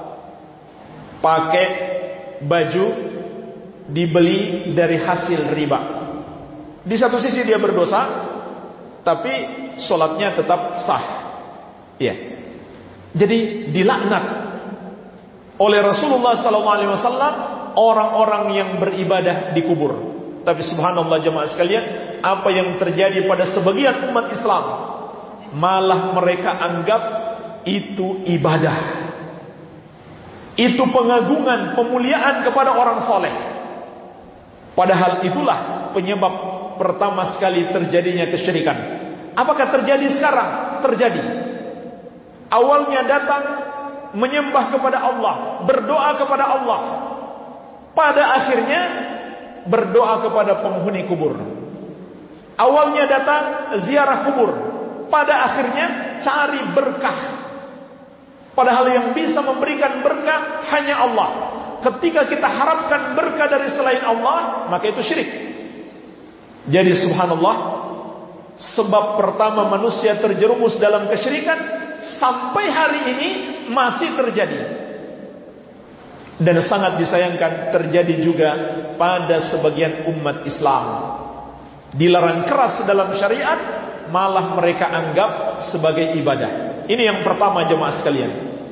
pakai baju dibeli dari hasil riba. Di satu sisi dia berdosa, tapi solatnya tetap sah. Ya. Jadi dilaknat oleh Rasulullah sallallahu alaihi wasallam orang-orang yang beribadah di kubur. Tapi subhanallah jemaah sekalian, apa yang terjadi pada sebagian umat Islam, malah mereka anggap itu ibadah. Itu pengagungan, pemuliaan kepada orang soleh. Padahal itulah penyebab pertama sekali terjadinya kesyirikan. Apakah terjadi sekarang? Terjadi. Awalnya datang menyembah kepada Allah, berdoa kepada Allah. Pada akhirnya berdoa kepada penghuni kubur. Awalnya datang ziarah kubur, pada akhirnya cari berkah. Padahal yang bisa memberikan berkah hanya Allah. Ketika kita harapkan berkah dari selain Allah, maka itu syirik. Jadi subhanallah, sebab pertama manusia terjerumus dalam kesyirikan sampai hari ini masih terjadi. Dan sangat disayangkan terjadi juga pada sebagian umat Islam. Dilarang keras dalam syariat, malah mereka anggap sebagai ibadah. Ini yang pertama jemaah sekalian.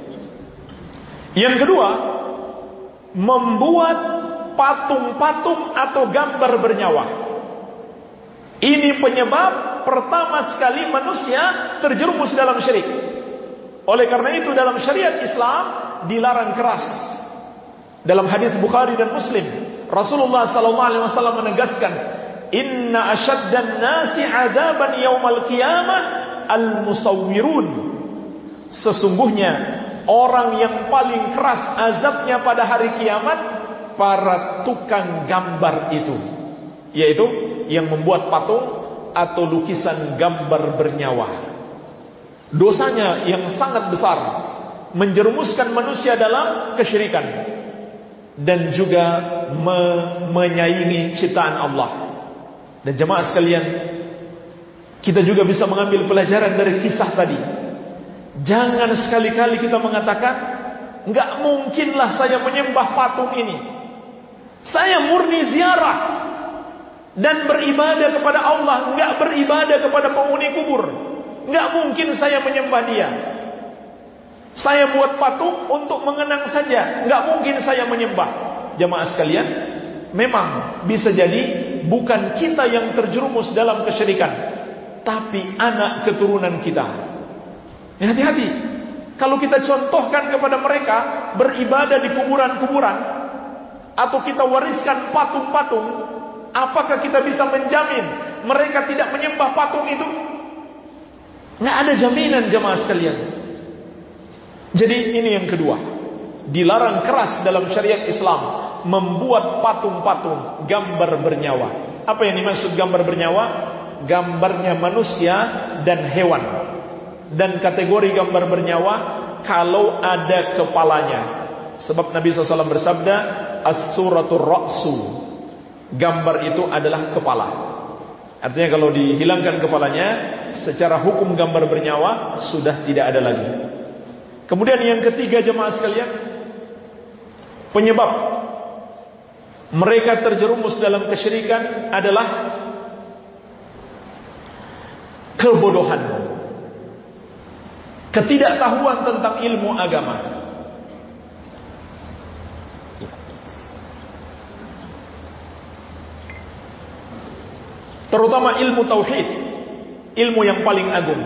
Yang kedua, membuat patung-patung atau gambar bernyawa. Ini penyebab pertama sekali manusia terjerumus dalam syirik. Oleh karena itu dalam syariat Islam dilarang keras. Dalam hadis Bukhari dan Muslim, Rasulullah sallallahu alaihi wasallam menegaskan, "Inna asyaddan nasi 'adzaban yaumal qiyamah al-musawwirun." Sesungguhnya orang yang paling keras azabnya pada hari kiamat para tukang gambar itu, yaitu yang membuat patung atau lukisan gambar bernyawa. Dosanya yang sangat besar, menjerumuskan manusia dalam kesyirikan dan juga me menyaingi ciptaan Allah. Dan jemaah sekalian, kita juga bisa mengambil pelajaran dari kisah tadi. Jangan sekali-kali kita mengatakan, enggak mungkinlah saya menyembah patung ini. Saya murni ziarah dan beribadah kepada Allah, enggak beribadah kepada penghuni kubur. Enggak mungkin saya menyembah dia. Saya buat patung untuk mengenang saja, enggak mungkin saya menyembah. Jemaah sekalian, memang bisa jadi bukan kita yang terjerumus dalam kesyirikan, tapi anak keturunan kita. Hati-hati. Kalau kita contohkan kepada mereka beribadah di kuburan-kuburan, atau kita wariskan patung-patung, apakah kita bisa menjamin mereka tidak menyembah patung itu? Nggak ada jaminan jemaah sekalian. Jadi ini yang kedua, dilarang keras dalam syariat Islam membuat patung-patung gambar bernyawa. Apa yang dimaksud gambar bernyawa? Gambarnya manusia dan hewan. Dan kategori gambar bernyawa kalau ada kepalanya. Sebab Nabi shallallahu alaihi wasallam bersabda, as-suratul ra'su, gambar itu adalah kepala. Artinya kalau dihilangkan kepalanya, secara hukum gambar bernyawa sudah tidak ada lagi. Kemudian yang ketiga jemaah sekalian, penyebab mereka terjerumus dalam kesyirikan adalah kebodohan, ketidaktahuan tentang ilmu agama. Terutama ilmu tauhid, ilmu yang paling agung.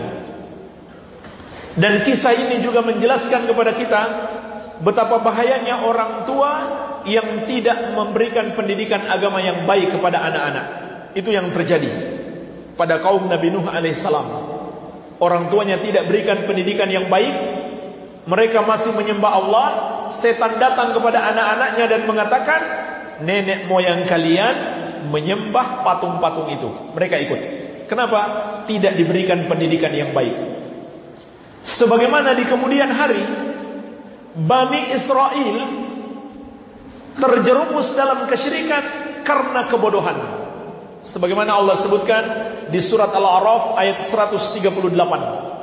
Dan kisah ini juga menjelaskan kepada kita betapa bahayanya orang tua yang tidak memberikan pendidikan agama yang baik kepada anak-anak. Itu yang terjadi pada kaum Nabi Nuh alaihissalam. Orang tuanya tidak berikan pendidikan yang baik, mereka masih menyembah Allah. Setan datang kepada anak-anaknya dan mengatakan, nenek moyang kalian menyembah patung-patung itu. Mereka ikut. Kenapa? Tidak diberikan pendidikan yang baik. Sebagaimana di kemudian hari Bani Israel terjerumus dalam kesyirikan karena kebodohan. Sebagaimana Allah sebutkan di surat Al-A'raf ayat seratus tiga puluh delapan.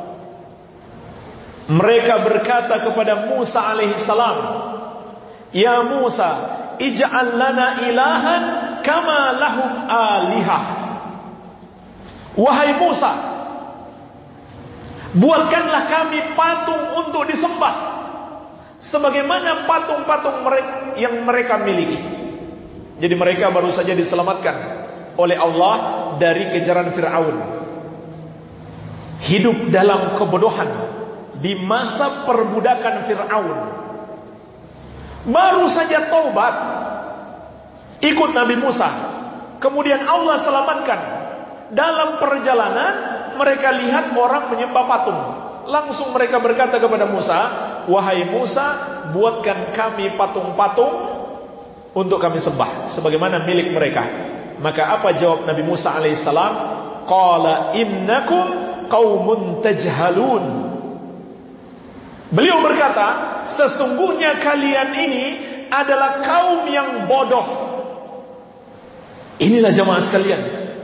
Mereka berkata kepada Musa alaihissalam, "Ya Musa, ij'al lana ilahan kama lahum alihah." Wahai Musa, buatkanlah kami patung untuk disembah sebagaimana patung-patung mereka yang mereka miliki. Jadi mereka baru saja diselamatkan oleh Allah dari kejaran Fir'aun. hidup dalam kebodohan di masa perbudakan Fir'aun. Baru saja taubat, ikut Nabi Musa, kemudian Allah selamatkan. Dalam perjalanan mereka lihat orang menyembah patung. Langsung mereka berkata kepada Musa, wahai Musa, buatkan kami patung-patung untuk kami sembah sebagaimana milik mereka. Maka apa jawab Nabi Musa alaihissalam? Qala innakum qaumun tajhalun. Beliau berkata, sesungguhnya kalian ini adalah kaum yang bodoh. Inilah jamaah sekalian,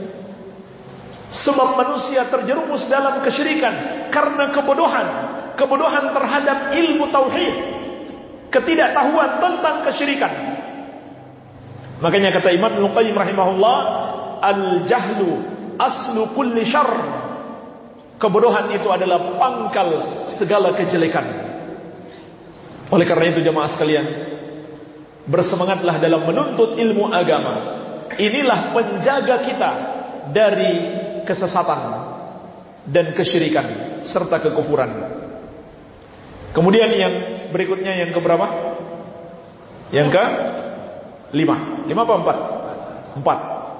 sebab manusia terjerumus dalam kesyirikan karena kebodohan, kebodohan terhadap ilmu tauhid, ketidaktahuan tentang kesyirikan. Makanya kata Imam Ibnu Qayyim rahimahullah, al-jahlu aslu kulli syarr. Kebodohan itu adalah pangkal segala kejelekan. Oleh karena itu jemaah sekalian, bersemangatlah dalam menuntut ilmu agama. Inilah penjaga kita dari kesesatan dan kesyirikan serta kekufuran. Kemudian yang berikutnya, yang keberapa? Yang ke lima. Lima apa empat? Empat.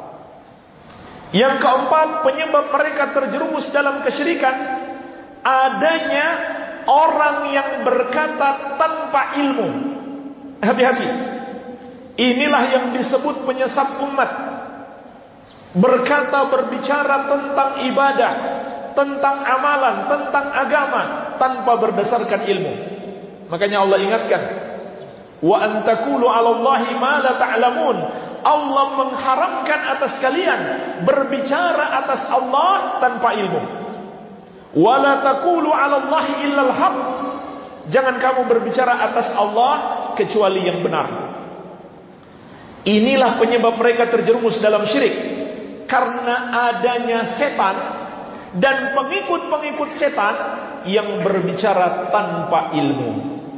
Yang keempat, penyebab mereka terjerumus dalam kesyirikan adanya orang yang berkata tanpa ilmu. Hati-hati. Inilah yang disebut penyesat umat. Berkata, berbicara tentang ibadah, tentang amalan, tentang agama tanpa berdasarkan ilmu. Makanya Allah ingatkan, wa antakulu 'alallahi ma la ta'lamun. Allah mengharamkan atas kalian berbicara atas Allah tanpa ilmu. Wa la taqulu 'alallahi illal haq. Jangan kamu berbicara atas Allah kecuali yang benar. Inilah penyebab mereka terjerumus dalam syirik, karena adanya setan dan pengikut-pengikut setan yang berbicara tanpa ilmu,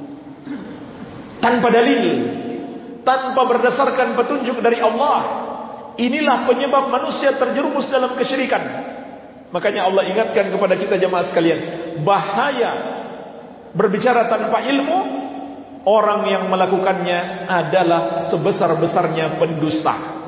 tanpa dalil, tanpa berdasarkan petunjuk dari Allah. Inilah penyebab manusia terjerumus dalam kesyirikan. Makanya Allah ingatkan kepada kita jemaah sekalian, bahaya berbicara tanpa ilmu. Orang yang melakukannya adalah sebesar-besarnya pendusta.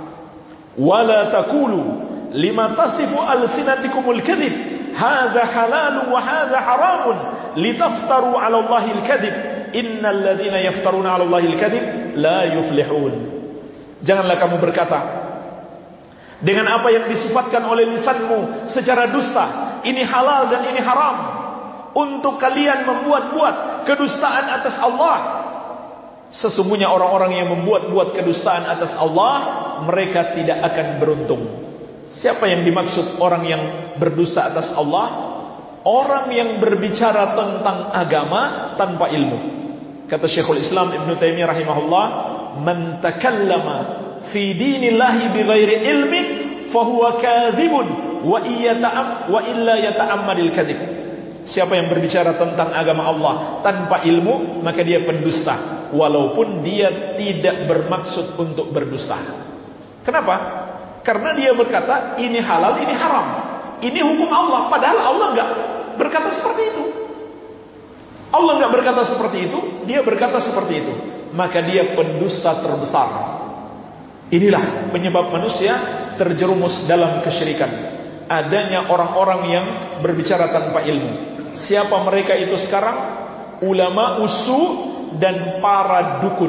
Wala taqulu lima tasifu alsinatikumul kadhib hadza halalun wa hadza haramun litaftaru 'ala Allahil kadhib innal ladzina yaftaruna 'ala Allahil kadhib la yuflihun. Janganlah kamu berkata dengan apa yang disifatkan oleh lisanmu secara dusta, ini halal dan ini haram, untuk kalian membuat-buat kedustaan atas Allah. Sesungguhnya orang-orang yang membuat-buat kedustaan atas Allah, mereka tidak akan beruntung. Siapa yang dimaksud orang yang berdusta atas Allah? Orang yang berbicara tentang agama tanpa ilmu. Kata Syekhul Islam Ibnu Taimiyah rahimahullah, man takallama fi dinillahi bighairi ilmin fahuwa kadzibun wa iyata'am wa illa yata'ammadil kadzib. Siapa yang berbicara tentang agama Allah tanpa ilmu, maka dia pendusta, walaupun dia tidak bermaksud untuk berdusta. Kenapa? Karena dia berkata ini halal, ini haram, ini hukum Allah, padahal Allah enggak berkata seperti itu. Allah enggak berkata seperti itu, dia berkata seperti itu. Maka dia pendusta terbesar. Inilah penyebab manusia terjerumus dalam kesyirikan. Adanya orang-orang yang berbicara tanpa ilmu. Siapa mereka itu sekarang? Ulama usu dan para dukun.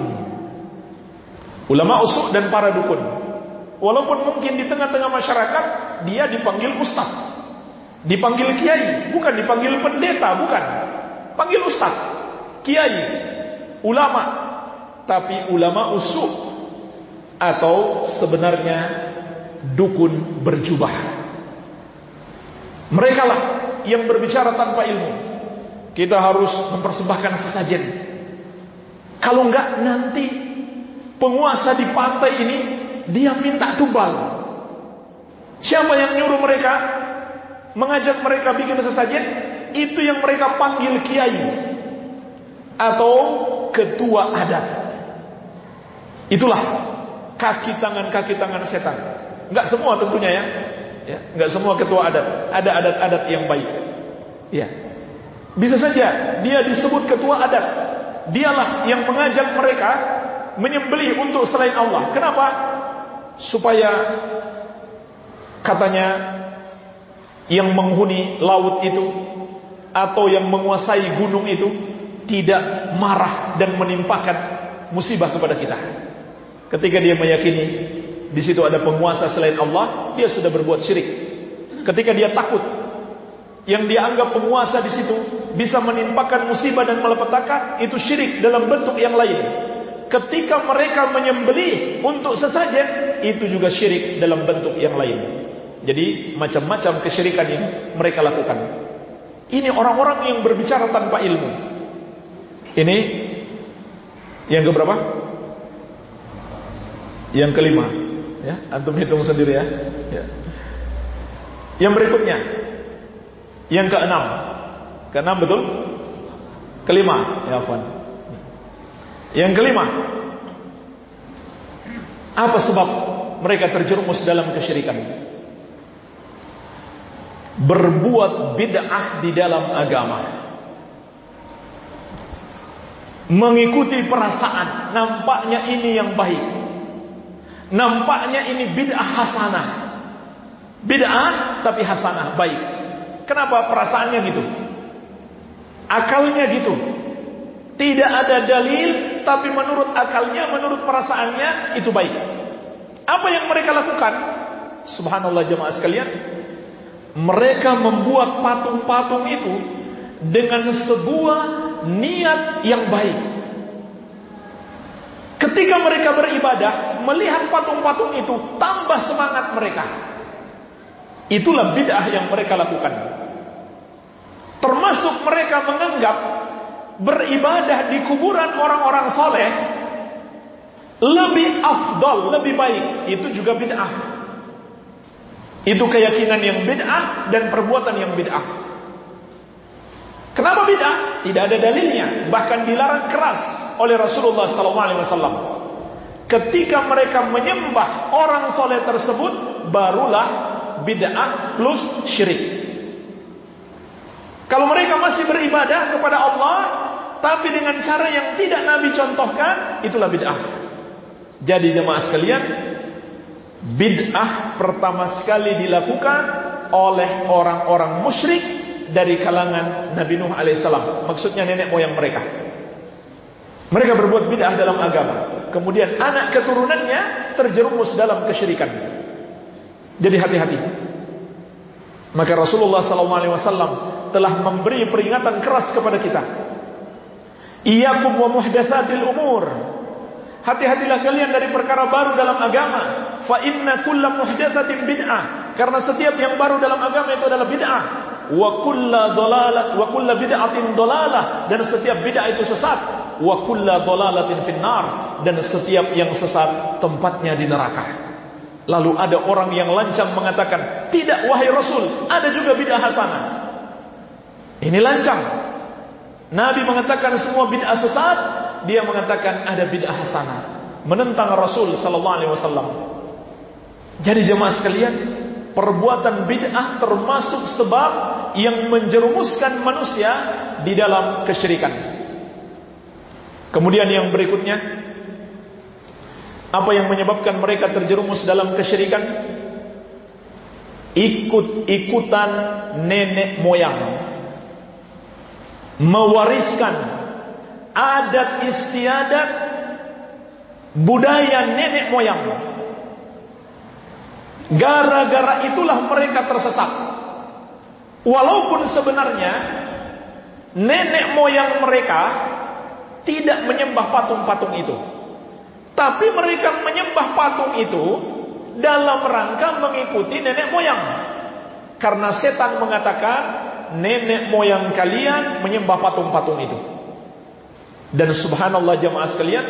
Ulama usu dan para dukun. Walaupun mungkin di tengah-tengah masyarakat dia dipanggil ustaz, dipanggil kiai, bukan dipanggil pendeta, bukan. Panggil ustaz, kiai, ulama. Tapi ulama usu atau sebenarnya dukun berjubah. Mereka lah yang berbicara tanpa ilmu. Kita harus mempersembahkan sesajen. Kalau enggak, nanti penguasa di pantai ini dia minta tumbal. Siapa yang nyuruh mereka, mengajak mereka bikin sesajen? Itu yang mereka panggil kiai atau ketua adat. Itulah kaki tangan-kaki tangan setan. Enggak semua tentunya ya. Ya, enggak semua ketua adat. Ada adat-adat yang baik. Ya. Bisa saja dia disebut ketua adat. Dialah yang mengajak mereka menyembelih untuk selain Allah. Kenapa? Supaya katanya yang menghuni laut itu atau yang menguasai gunung itu tidak marah dan menimpakan musibah kepada kita. Ketika dia meyakini di situ ada penguasa selain Allah, dia sudah berbuat syirik. Ketika dia takut yang dia anggap penguasa di situ bisa menimpakan musibah dan malapetaka, itu syirik dalam bentuk yang lain. Ketika mereka menyembelih untuk sesajen, itu juga syirik dalam bentuk yang lain. Jadi macam-macam kesyirikan yang mereka lakukan. Ini orang-orang yang berbicara tanpa ilmu. Ini yang keberapa? Yang kelima. Ya, antum hitung sendiri ya. Ya. Yang berikutnya, yang keenam. Keenam betul? Kelima, ya afwan. Yang kelima, apa sebab mereka terjerumus dalam kesyirikan? Berbuat bid'ah di dalam agama, mengikuti perasaan. Nampaknya ini yang baik, nampaknya ini bid'ah hasanah. Bid'ah tapi hasanah, baik. Kenapa perasaannya gitu? Akalnya gitu. Tidak ada dalil, tapi menurut akalnya, menurut perasaannya itu baik. Apa yang mereka lakukan? Subhanallah jemaah sekalian, mereka membuat patung-patung itu dengan sebuah niat yang baik. Ketika mereka beribadah, melihat patung-patung itu, tambah semangat mereka. Itulah bid'ah yang mereka lakukan. Termasuk mereka menganggap beribadah di kuburan orang-orang soleh lebih afdal, lebih baik. Itu juga bid'ah. Itu keyakinan yang bid'ah dan perbuatan yang bid'ah. Kenapa bid'ah? Tidak ada dalilnya. Bahkan dilarang keras oleh Rasulullah sallallahu alaihi wasallam. Ketika mereka menyembah orang soleh tersebut, barulah bid'ah plus syirik. Kalau mereka masih beribadah kepada Allah, tapi dengan cara yang tidak Nabi contohkan, itulah bid'ah. Jadi jemaah sekalian, bid'ah pertama sekali dilakukan oleh orang-orang musyrik dari kalangan Nabi Nuh alaihissalam. Maksudnya nenek moyang mereka. Mereka berbuat bid'ah dalam agama. Kemudian anak keturunannya terjerumus dalam kesyirikan. Jadi hati-hati. Maka Rasulullah sallallahu alaihi wasallam telah memberi peringatan keras kepada kita. Iyyakum wa muhdatsatil umur. Hati-hatilah kalian dari perkara baru dalam agama. Fa inna kulla muhdatsatin bid'ah. Karena setiap yang baru dalam agama itu adalah bid'ah. Wa kulla dhalalah wa kulla bid'atin dhalalah, dan setiap bid'ah itu sesat. Wa kulla dhalalatin finnar, dan setiap yang sesat tempatnya di neraka. Lalu ada orang yang lancang mengatakan, tidak wahai Rasul, ada juga bid'ah hasanah. Ini lancang. Nabi mengatakan semua bid'ah sesat, dia mengatakan ada bid'ah hasanah, menentang Rasul sallallahu alaihi wasallam. Jadi jemaah sekalian, perbuatan bid'ah termasuk sebab yang menjerumuskan manusia di dalam kesyirikan. Kemudian yang berikutnya, apa yang menyebabkan mereka terjerumus dalam kesyirikan? Ikut-ikutan nenek moyang, mewariskan adat istiadat budaya nenek moyang. Gara-gara itulah mereka tersesat. Walaupun sebenarnya nenek moyang mereka tidak menyembah patung-patung itu, tapi mereka menyembah patung itu dalam rangka mengikuti nenek moyang. Karena setan mengatakan nenek moyang kalian menyembah patung-patung itu. Dan subhanallah jemaah sekalian,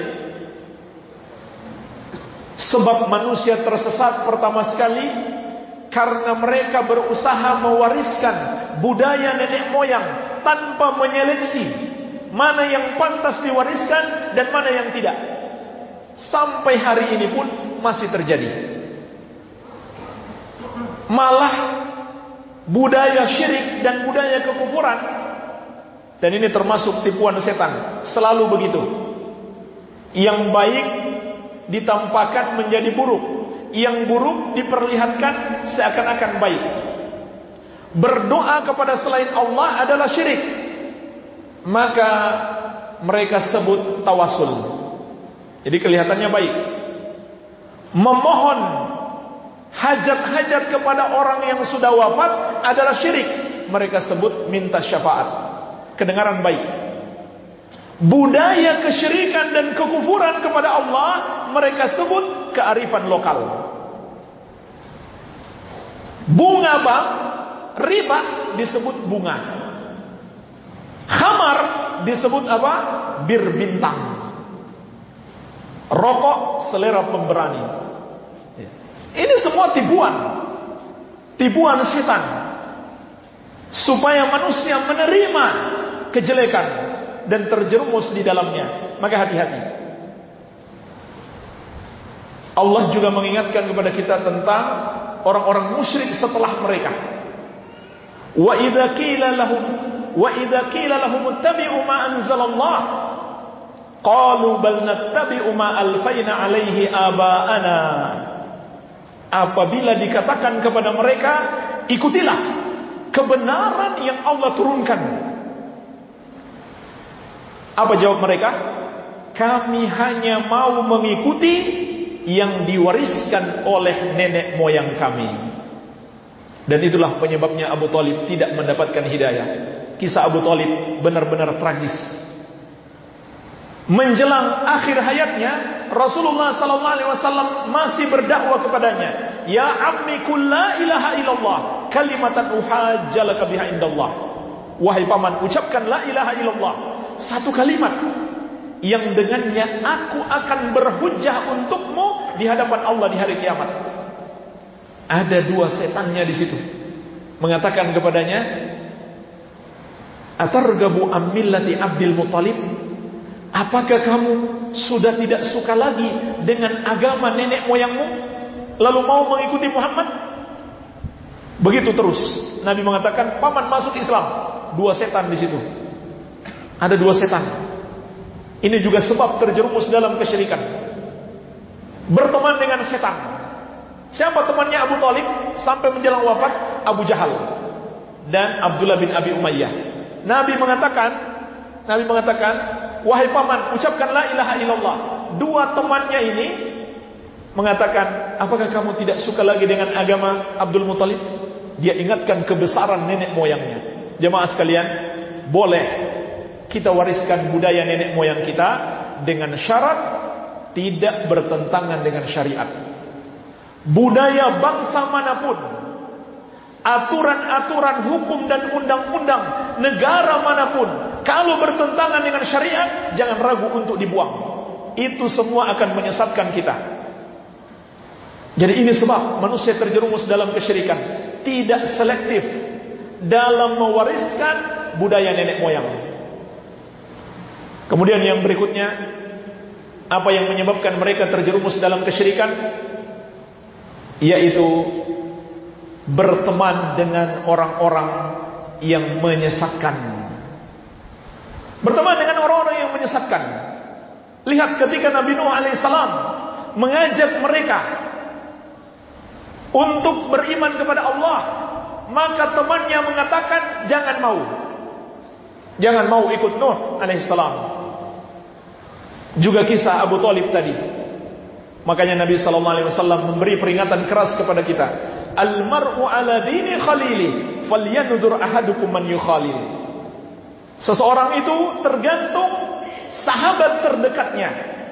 sebab manusia tersesat pertama sekali karena mereka berusaha mewariskan budaya nenek moyang tanpa menyeleksi mana yang pantas diwariskan dan mana yang tidak. Sampai hari ini pun masih terjadi. Malah budaya syirik dan budaya kekufuran. Dan ini termasuk tipuan setan, selalu begitu. Yang baik ditampakkan menjadi buruk, yang buruk diperlihatkan seakan-akan baik. Berdoa kepada selain Allah adalah syirik, maka mereka sebut tawasul. Jadi kelihatannya baik. Memohon hajat-hajat kepada orang yang sudah wafat adalah syirik, mereka sebut minta syafaat. Kedengaran baik. Budaya kesyirikan dan kekufuran kepada Allah mereka sebut kearifan lokal. Bunga bang, riba disebut bunga. Khamar disebut apa? Bir bintang. Rokok selera pemberani. Ini semua tipuan. Tipuan setan, supaya manusia menerima kejelekan dan terjerumus di dalamnya. Maka hati-hati. Allah juga mengingatkan kepada kita tentang orang-orang musyrik setelah mereka. Wa idza qila lahum wa idza qila lahum ittabi'u ma anzalallah qalu bal nattabi'u ma alfayna alaihi aba'ana. Apabila dikatakan kepada mereka, ikutilah kebenaran yang Allah turunkan. Apa jawab mereka? Kami hanya mau mengikuti yang diwariskan oleh nenek moyang kami. Dan itulah penyebabnya Abu Thalib tidak mendapatkan hidayah. Kisah Abu Thalib benar-benar tragis. Menjelang akhir hayatnya, Rasulullah sallallahu alaihi wasallam masih berdakwah kepadanya, ya ammi qul la ilaha illallah kalimatan uhajjalaka biha indallah. Wahai paman, ucapkan la ilaha illallah, satu kalimat yang dengannya aku akan berhujjah untukmu di hadapan Allah di hari kiamat. Ada dua setannya di situ, mengatakan kepadanya, atargabu am millati Abdul Muthalib? Apakah kamu sudah tidak suka lagi dengan agama nenek moyangmu, lalu mau mengikuti Muhammad? Begitu terus. Nabi mengatakan, paman masuk Islam. Dua setan di situ. Ada dua setan. Ini juga sebab terjerumus dalam kesyirikan. Berteman dengan setan. Siapa temannya Abu Thalib sampai menjelang wafat? Abu Jahal dan Abdullah bin Abi Umayyah. Nabi mengatakan, Nabi mengatakan, wahai paman, ucapkan la ilaha illallah. Dua temannya ini mengatakan, apakah kamu tidak suka lagi dengan agama Abdul Muthalib? Dia ingatkan kebesaran nenek moyangnya. Jemaah sekalian, boleh kita wariskan budaya nenek moyang kita dengan syarat tidak bertentangan dengan syariat. Budaya bangsa manapun, aturan-aturan hukum dan undang-undang negara manapun, kalau bertentangan dengan syariat, jangan ragu untuk dibuang. Itu semua akan menyesatkan kita. Jadi ini sebab manusia terjerumus dalam kesyirikan, tidak selektif dalam mewariskan budaya nenek moyang. Kemudian yang berikutnya, apa yang menyebabkan mereka terjerumus dalam kesyirikan? Yaitu berteman dengan orang-orang yang menyesatkan. Berteman dengan orang-orang yang menyesatkan. Lihat ketika Nabi Nuh alaihissalam mengajak mereka untuk beriman kepada Allah, maka temannya mengatakan jangan mau, jangan mau ikut Nuh alaihissalam. Juga kisah Abu Thalib tadi. Makanya Nabi sallallahu alaihi wasallam memberi peringatan keras kepada kita. Al-mar'u ala dini khalili falyanzur ahadukum man yukhalil. Seseorang itu tergantung sahabat terdekatnya,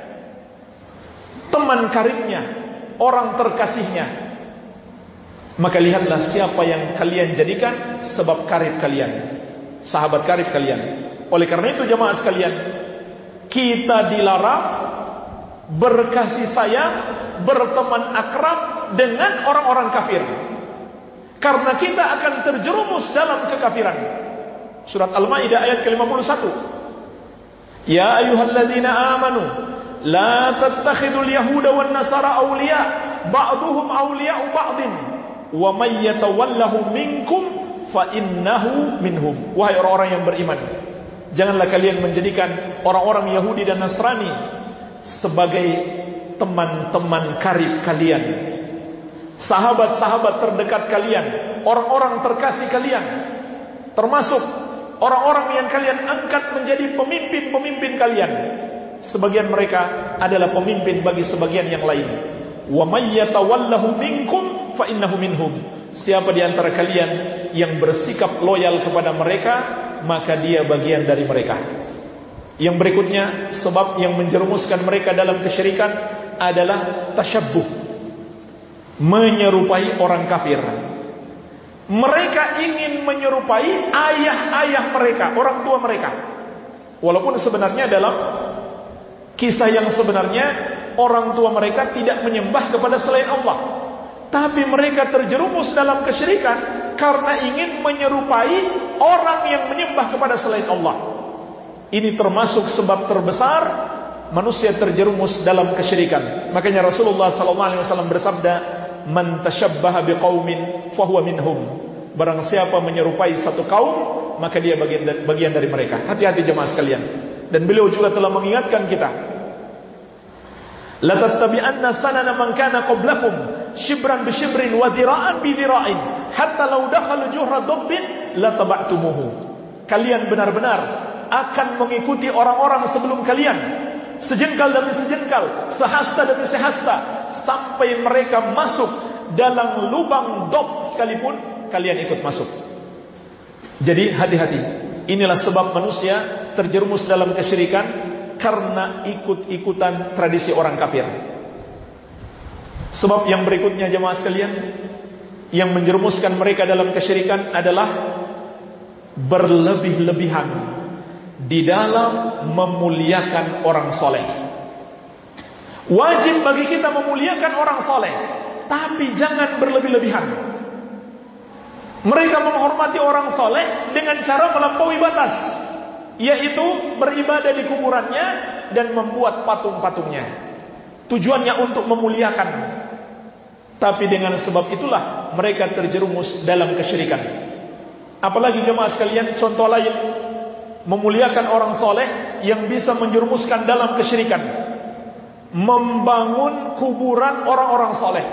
teman karibnya, orang terkasihnya. Maka lihatlah siapa yang kalian jadikan sebab karib kalian, sahabat karib kalian. Oleh karena itu jemaah sekalian, kita dilarang berkasih sayang, berteman akrab dengan orang-orang kafir, karena kita akan terjerumus dalam kekafiran. Surat Al-Maidah ayat ke lima puluh satu. Ya ayyuhalladzina amanu la tattakhidul yahuda wan nasara awliya ba'duhum awliya'u ba'din wa may yatawallahu minkum fa innahu minhum. Wahai orang-orang yang beriman, janganlah kalian menjadikan orang-orang Yahudi dan Nasrani sebagai teman-teman karib kalian, sahabat-sahabat terdekat kalian, orang-orang terkasih kalian, termasuk orang-orang yang kalian angkat menjadi pemimpin-pemimpin kalian. Sebagian mereka adalah pemimpin bagi sebagian yang lain. Wa may yatawallahu minkum fa innahu minhum. Siapa di antara kalian yang bersikap loyal kepada mereka, maka dia bagian dari mereka. Yang berikutnya, sebab yang menjerumuskan mereka dalam kesyirikan adalah tasyabbuh, menyerupai orang kafir. Mereka ingin menyerupai ayah-ayah mereka, orang tua mereka. Walaupun sebenarnya dalam kisah yang sebenarnya orang tua mereka tidak menyembah kepada selain Allah, tapi mereka terjerumus dalam kesyirikan karena ingin menyerupai orang yang menyembah kepada selain Allah. Ini termasuk sebab terbesar manusia terjerumus dalam kesyirikan. Makanya Rasulullah sallallahu alaihi wasallam bersabda, "Man tashabbaha biqaumin fahuwa minhum." Barang siapa menyerupai satu kaum, maka dia bagian bagian dari mereka. Hati-hati jemaah sekalian. Dan beliau juga telah mengingatkan kita, la tattabi'anna sanana man kana qablakum shibran bi shibrin wa dhira'an bi dhira'in hatta law dakhalu juhra dabbin la taba'tumuhu. Kalian benar-benar akan mengikuti orang-orang sebelum kalian, sejengkal demi sejengkal, sehasta demi sehasta, sampai mereka masuk dalam lubang dob sekalipun kalian ikut masuk. Jadi hati-hati. Inilah sebab manusia terjerumus dalam kesyirikan, karena ikut-ikutan tradisi orang kafir. Sebab yang berikutnya jemaah sekalian, yang menjerumuskan mereka dalam kesyirikan adalah berlebih-lebihan di dalam memuliakan orang soleh. Wajib bagi kita memuliakan orang soleh, tapi jangan berlebih-lebihan. Mereka menghormati orang soleh dengan cara melampaui batas, yaitu beribadah di kuburannya dan membuat patung-patungnya. Tujuannya untuk memuliakan. Tapi dengan sebab itulah mereka terjerumus dalam kesyirikan. Apalagi jemaah sekalian, contoh lain memuliakan orang soleh yang bisa menjerumuskan dalam kesyirikan, membangun kuburan orang-orang soleh.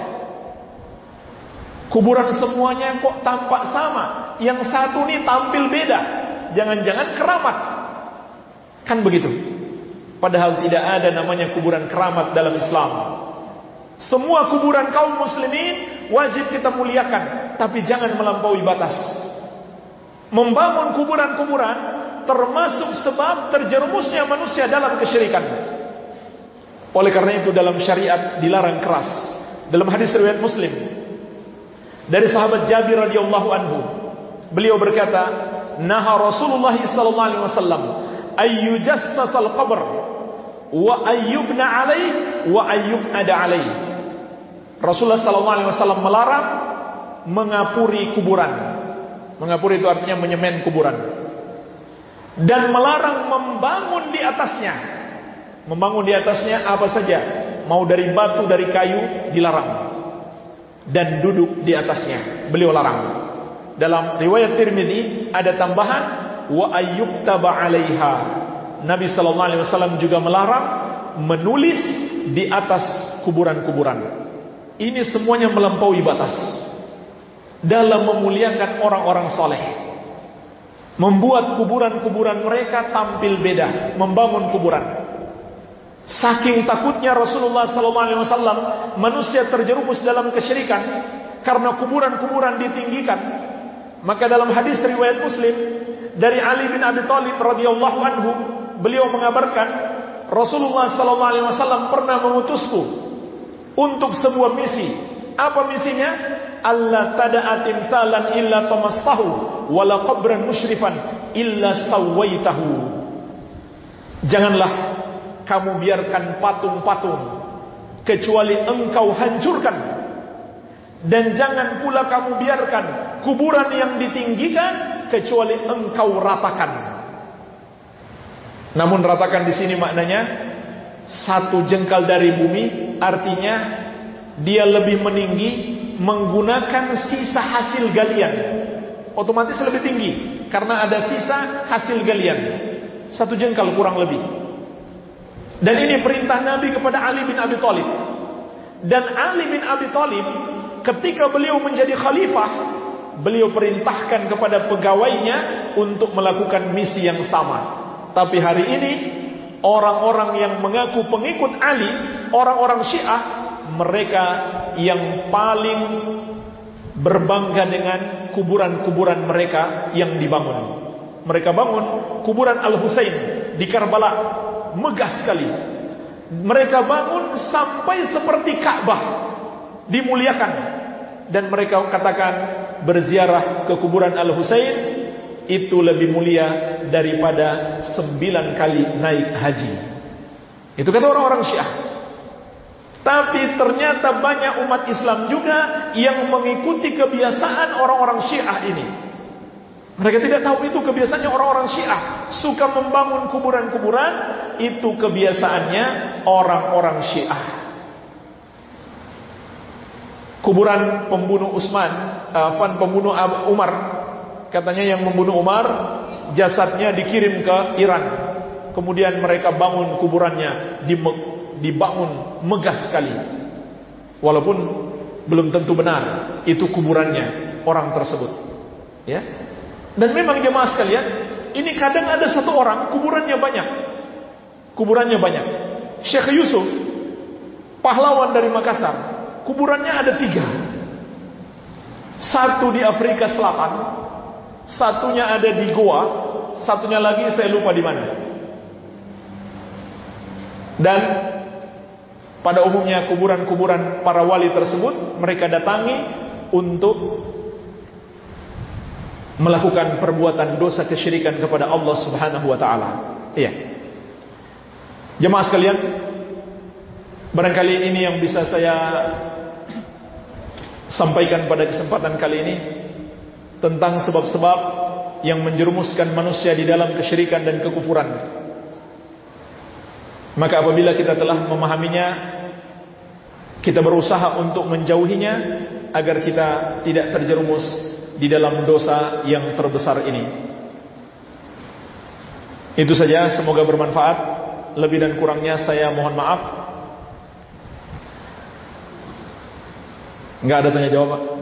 Kuburan semuanya kok tampak sama, yang satu ini tampil beda. Jangan-jangan keramat, kan begitu? Padahal tidak ada namanya kuburan keramat dalam Islam. Semua kuburan kaum muslimin wajib kita muliakan, tapi jangan melampaui batas. Membangun kuburan-kuburan termasuk sebab terjerumusnya manusia dalam kesyirikan. Oleh karena itu dalam syariat dilarang keras. Dalam hadis riwayat Muslim dari sahabat Jabir radhiyallahu anhu, beliau berkata, naha Rasulullah sallallahu alaihi wasallam ayyujassas al-qabr wa ayyubna alaih wa ayyubada alaih. Rasulullah sallallahu alaihi wasallam melarang mengapuri kuburan. Mengapuri itu artinya menyemen kuburan, dan melarang membangun di atasnya. Membangun di atasnya apa saja, mau dari batu, dari kayu, dilarang. Dan duduk di atasnya, beliau larang. Dalam riwayat Tirmidzi ada tambahan wa ayyuktaba 'alaiha. Nabi sallallahu alaihi wasallam juga melarang menulis di atas kuburan-kuburan. Ini semuanya melampaui batas dalam memuliakan orang-orang soleh, membuat kuburan-kuburan mereka tampil beda, membangun kuburan. Saking takutnya Rasulullah sallallahu alaihi wasallam manusia terjerumus dalam kesyirikan karena kuburan-kuburan ditinggikan, maka dalam hadis riwayat Muslim dari Ali bin Abi Thalib radhiyallahu anhu, beliau mengabarkan Rasulullah sallallahu alaihi wasallam pernah mengutusku untuk sebuah misi. Apa misinya? Allah tada'a timthalan illa tamastahu wala qabran musyrifan illa sawaitahu. Janganlah kamu biarkan patung-patung kecuali engkau hancurkan, dan jangan pula kamu biarkan kuburan yang ditinggikan kecuali engkau ratakan. Namun ratakan di sini maknanya satu jengkal dari bumi, artinya dia lebih meninggi menggunakan sisa hasil galian. otomatis lebih tinggi karena ada sisa hasil galian, satu jengkal kurang lebih. Dan ini perintah Nabi kepada Ali bin Abi Thalib. Dan Ali bin Abi Thalib ketika beliau menjadi khalifah, beliau perintahkan kepada pegawainya untuk melakukan misi yang sama. Tapi hari ini orang-orang yang mengaku pengikut Ali, orang-orang Syiah, mereka yang paling berbangga dengan kuburan-kuburan mereka yang dibangun. Mereka bangun kuburan Al-Husain di Karbala, megah sekali. Mereka bangun sampai seperti Ka'bah, dimuliakan. Dan mereka katakan berziarah ke kuburan Al-Husain itu lebih mulia daripada sembilan kali naik haji. Itu kata orang-orang Syiah. Tapi ternyata banyak umat Islam juga yang mengikuti kebiasaan orang-orang Syiah ini. Mereka tidak tahu itu kebiasaannya orang-orang Syiah, suka membangun kuburan-kuburan. Itu kebiasaannya orang-orang Syiah. Kuburan pembunuh Utsman, uh, pembunuh Umar, katanya yang membunuh Umar, jasadnya dikirim ke Iran. Kemudian mereka bangun kuburannya, dibangun megah sekali. Walaupun belum tentu benar itu kuburannya orang tersebut. Ya. Dan memang jemaah sekalian, ini kadang ada satu orang kuburannya banyak. Kuburannya banyak. Syekh Yusuf, pahlawan dari Makassar, kuburannya ada tiga. Satu di Afrika Selatan, satunya ada di Goa, satunya lagi saya lupa di mana. Dan pada umumnya kuburan-kuburan para wali tersebut mereka datangi untuk melakukan perbuatan dosa kesyirikan kepada Allah Subhanahu wa taala. Iya. Jemaah sekalian, barangkali ini yang bisa saya sampaikan pada kesempatan kali ini tentang sebab-sebab yang menjerumuskan manusia di dalam kesyirikan dan kekufuran. Maka apabila kita telah memahaminya, kita berusaha untuk menjauhinya agar kita tidak terjerumus di dalam dosa yang terbesar ini. Itu saja, semoga bermanfaat. Lebih dan kurangnya saya mohon maaf. Enggak ada tanya jawab, Pak?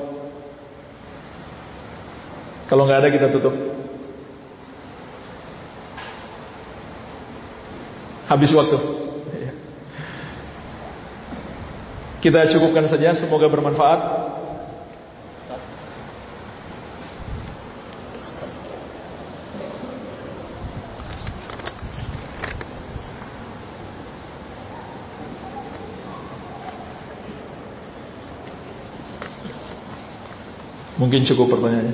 Kalau enggak ada kita tutup. Habis waktu. Kita cukupkan saja, semoga bermanfaat. Mungkin cukup pertanyaannya.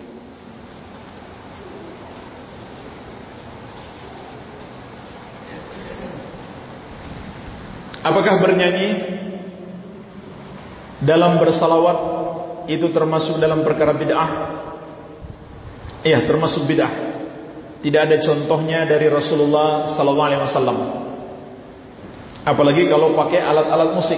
Apakah bernyanyi dalam bersalawat itu termasuk dalam perkara bid'ah? Iya, termasuk bid'ah. Tidak ada contohnya dari Rasulullah sallallahu alaihi wasallam. Apalagi kalau pakai alat-alat musik.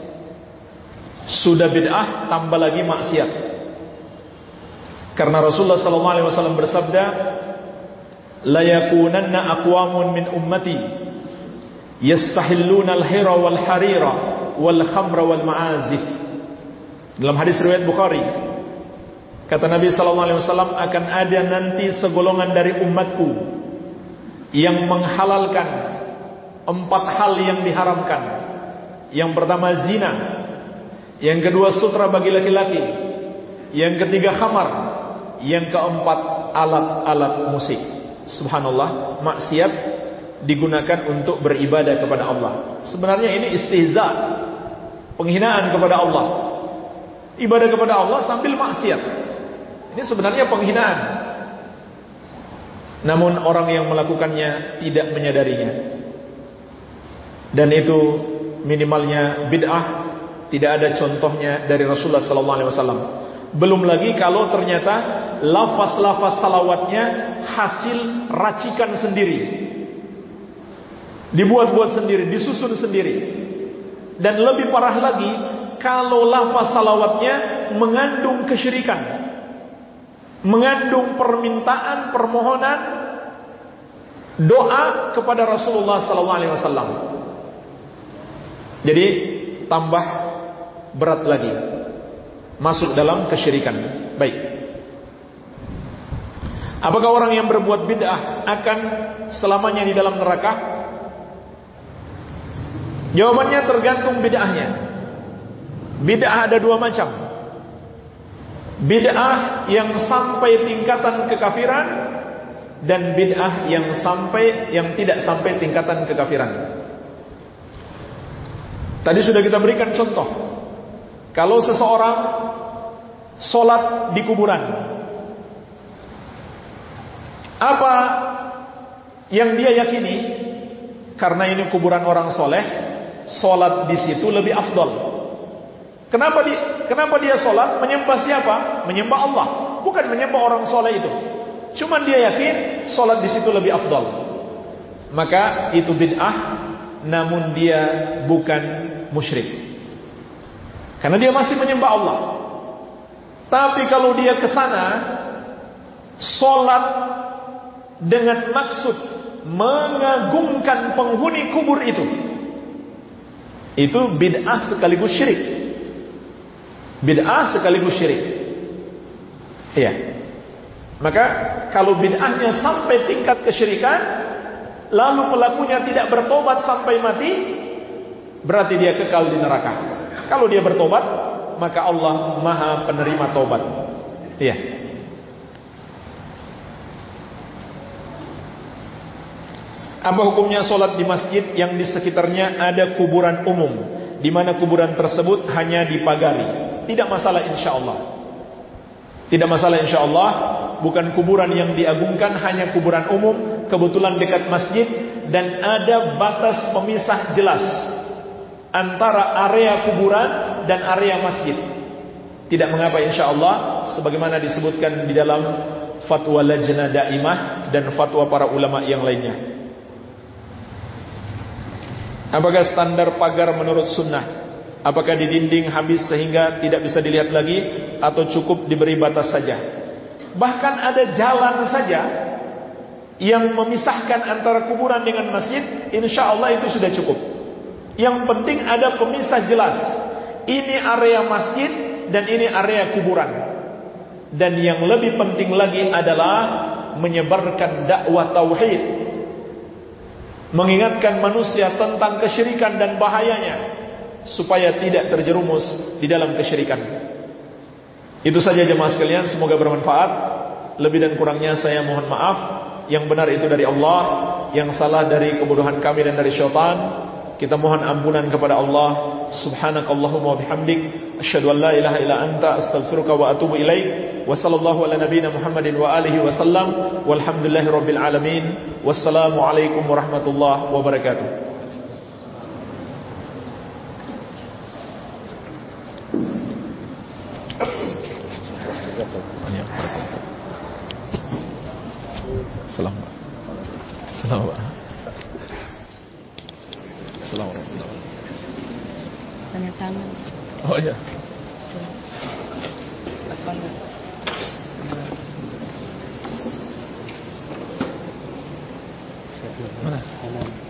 Sudah bid'ah, tambah lagi maksiat. Karena Rasulullah sallallahu alaihi wasallam bersabda, la yakunanna aqwamun min ummati yastahilluna al-hira wal harira wal khamra wal ma'azif. Dalam hadis riwayat Bukhari, kata Nabi sallallahu alaihi wasallam, akan ada nanti segolongan dari umatku yang menghalalkan empat hal yang diharamkan. Yang pertama zina, yang kedua sutra bagi laki-laki, yang ketiga khamar, yang keempat alat-alat musik. Subhanallah, maksiat digunakan untuk beribadah kepada Allah. Sebenarnya ini istihza, penghinaan kepada Allah. Ibadah kepada Allah sambil maksiat, ini sebenarnya penghinaan. Namun orang yang melakukannya tidak menyadarinya. Dan itu minimalnya bid'ah, tidak ada contohnya dari Rasulullah sallallahu alaihi wasallam. Belum lagi kalau ternyata lafaz-lafaz salawatnya hasil racikan sendiri, dibuat-buat sendiri, disusun sendiri. Dan lebih parah lagi kalau lafaz salawatnya mengandung kesyirikan. mengandung permintaan, permohonan, doa kepada Rasulullah sallallahu alaihi wasallam. Jadi tambah berat lagi, masuk dalam kesyirikan. Baik. Apakah orang yang berbuat bid'ah akan selamanya di dalam neraka? Jawabannya tergantung bid'ahnya. Bid'ah ada dua macam. Bid'ah yang sampai tingkatan kekafiran dan bid'ah yang sampai yang tidak sampai tingkatan kekafiran. Tadi sudah kita berikan contoh. Kalau seseorang sholat di kuburan, apa yang dia yakini? Karena ini kuburan orang soleh, sholat di situ lebih afdal. Kenapa dia, kenapa dia sholat? Menyembah siapa? Menyembah Allah, bukan menyembah orang soleh itu. Cuman dia yakin sholat di situ lebih afdal. Maka itu bid'ah, namun dia bukan musyrik, karena dia masih menyembah Allah. Tapi kalau dia ke sana sholat dengan maksud mengagungkan penghuni kubur itu, itu bid'ah sekaligus syirik. Bid'ah sekaligus syirik. Iya. Maka kalau bid'ahnya sampai tingkat kesyirikan, lalu pelakunya tidak bertobat sampai mati, berarti dia kekal di neraka. Kalau dia bertobat, maka Allah Maha penerima tobat. Iya. Apa hukumnya solat di masjid yang di sekitarnya ada kuburan umum, di mana kuburan tersebut hanya dipagari? Tidak masalah insyaallah. Tidak masalah insyaallah. Bukan kuburan yang diagungkan, hanya kuburan umum, kebetulan dekat masjid dan ada batas pemisah jelas antara area kuburan dan area masjid. Tidak mengapa insyaallah, sebagaimana disebutkan di dalam fatwa Lajnah Daimah dan fatwa para ulama yang lainnya. Apakah standar pagar menurut sunnah? Apakah didinding habis sehingga tidak bisa dilihat lagi, atau cukup diberi batas saja? Bahkan ada jalan saja yang memisahkan antara kuburan dengan masjid, insyaallah itu sudah cukup. Yang penting ada pemisah jelas. Ini area masjid dan ini area kuburan. Dan yang lebih penting lagi adalah menyebarkan dakwah tauhid, mengingatkan manusia tentang kesyirikan dan bahayanya, supaya tidak terjerumus di dalam kesyirikan. Itu saja jemaah sekalian, semoga bermanfaat. Lebih dan kurangnya saya mohon maaf. Yang benar itu dari Allah, yang salah dari kebodohan kami dan dari syaitan. Kita mohon ampunan kepada Allah. Subhanakallahumma wa bihamdik, asyhadu an la ilaha illa anta, astaghfiruka wa atubu ilaik. Wa sallallahu ala nabiyyina Muhammadin wa alihi wa sallam. Walhamdulillahi rabbil alamin. Wassalamu alaikum warahmatullahi wabarakatuh. Assalamualaikum. Assalamualaikum. Assalamualaikum. Tanda tangan. Oh ya. Mana?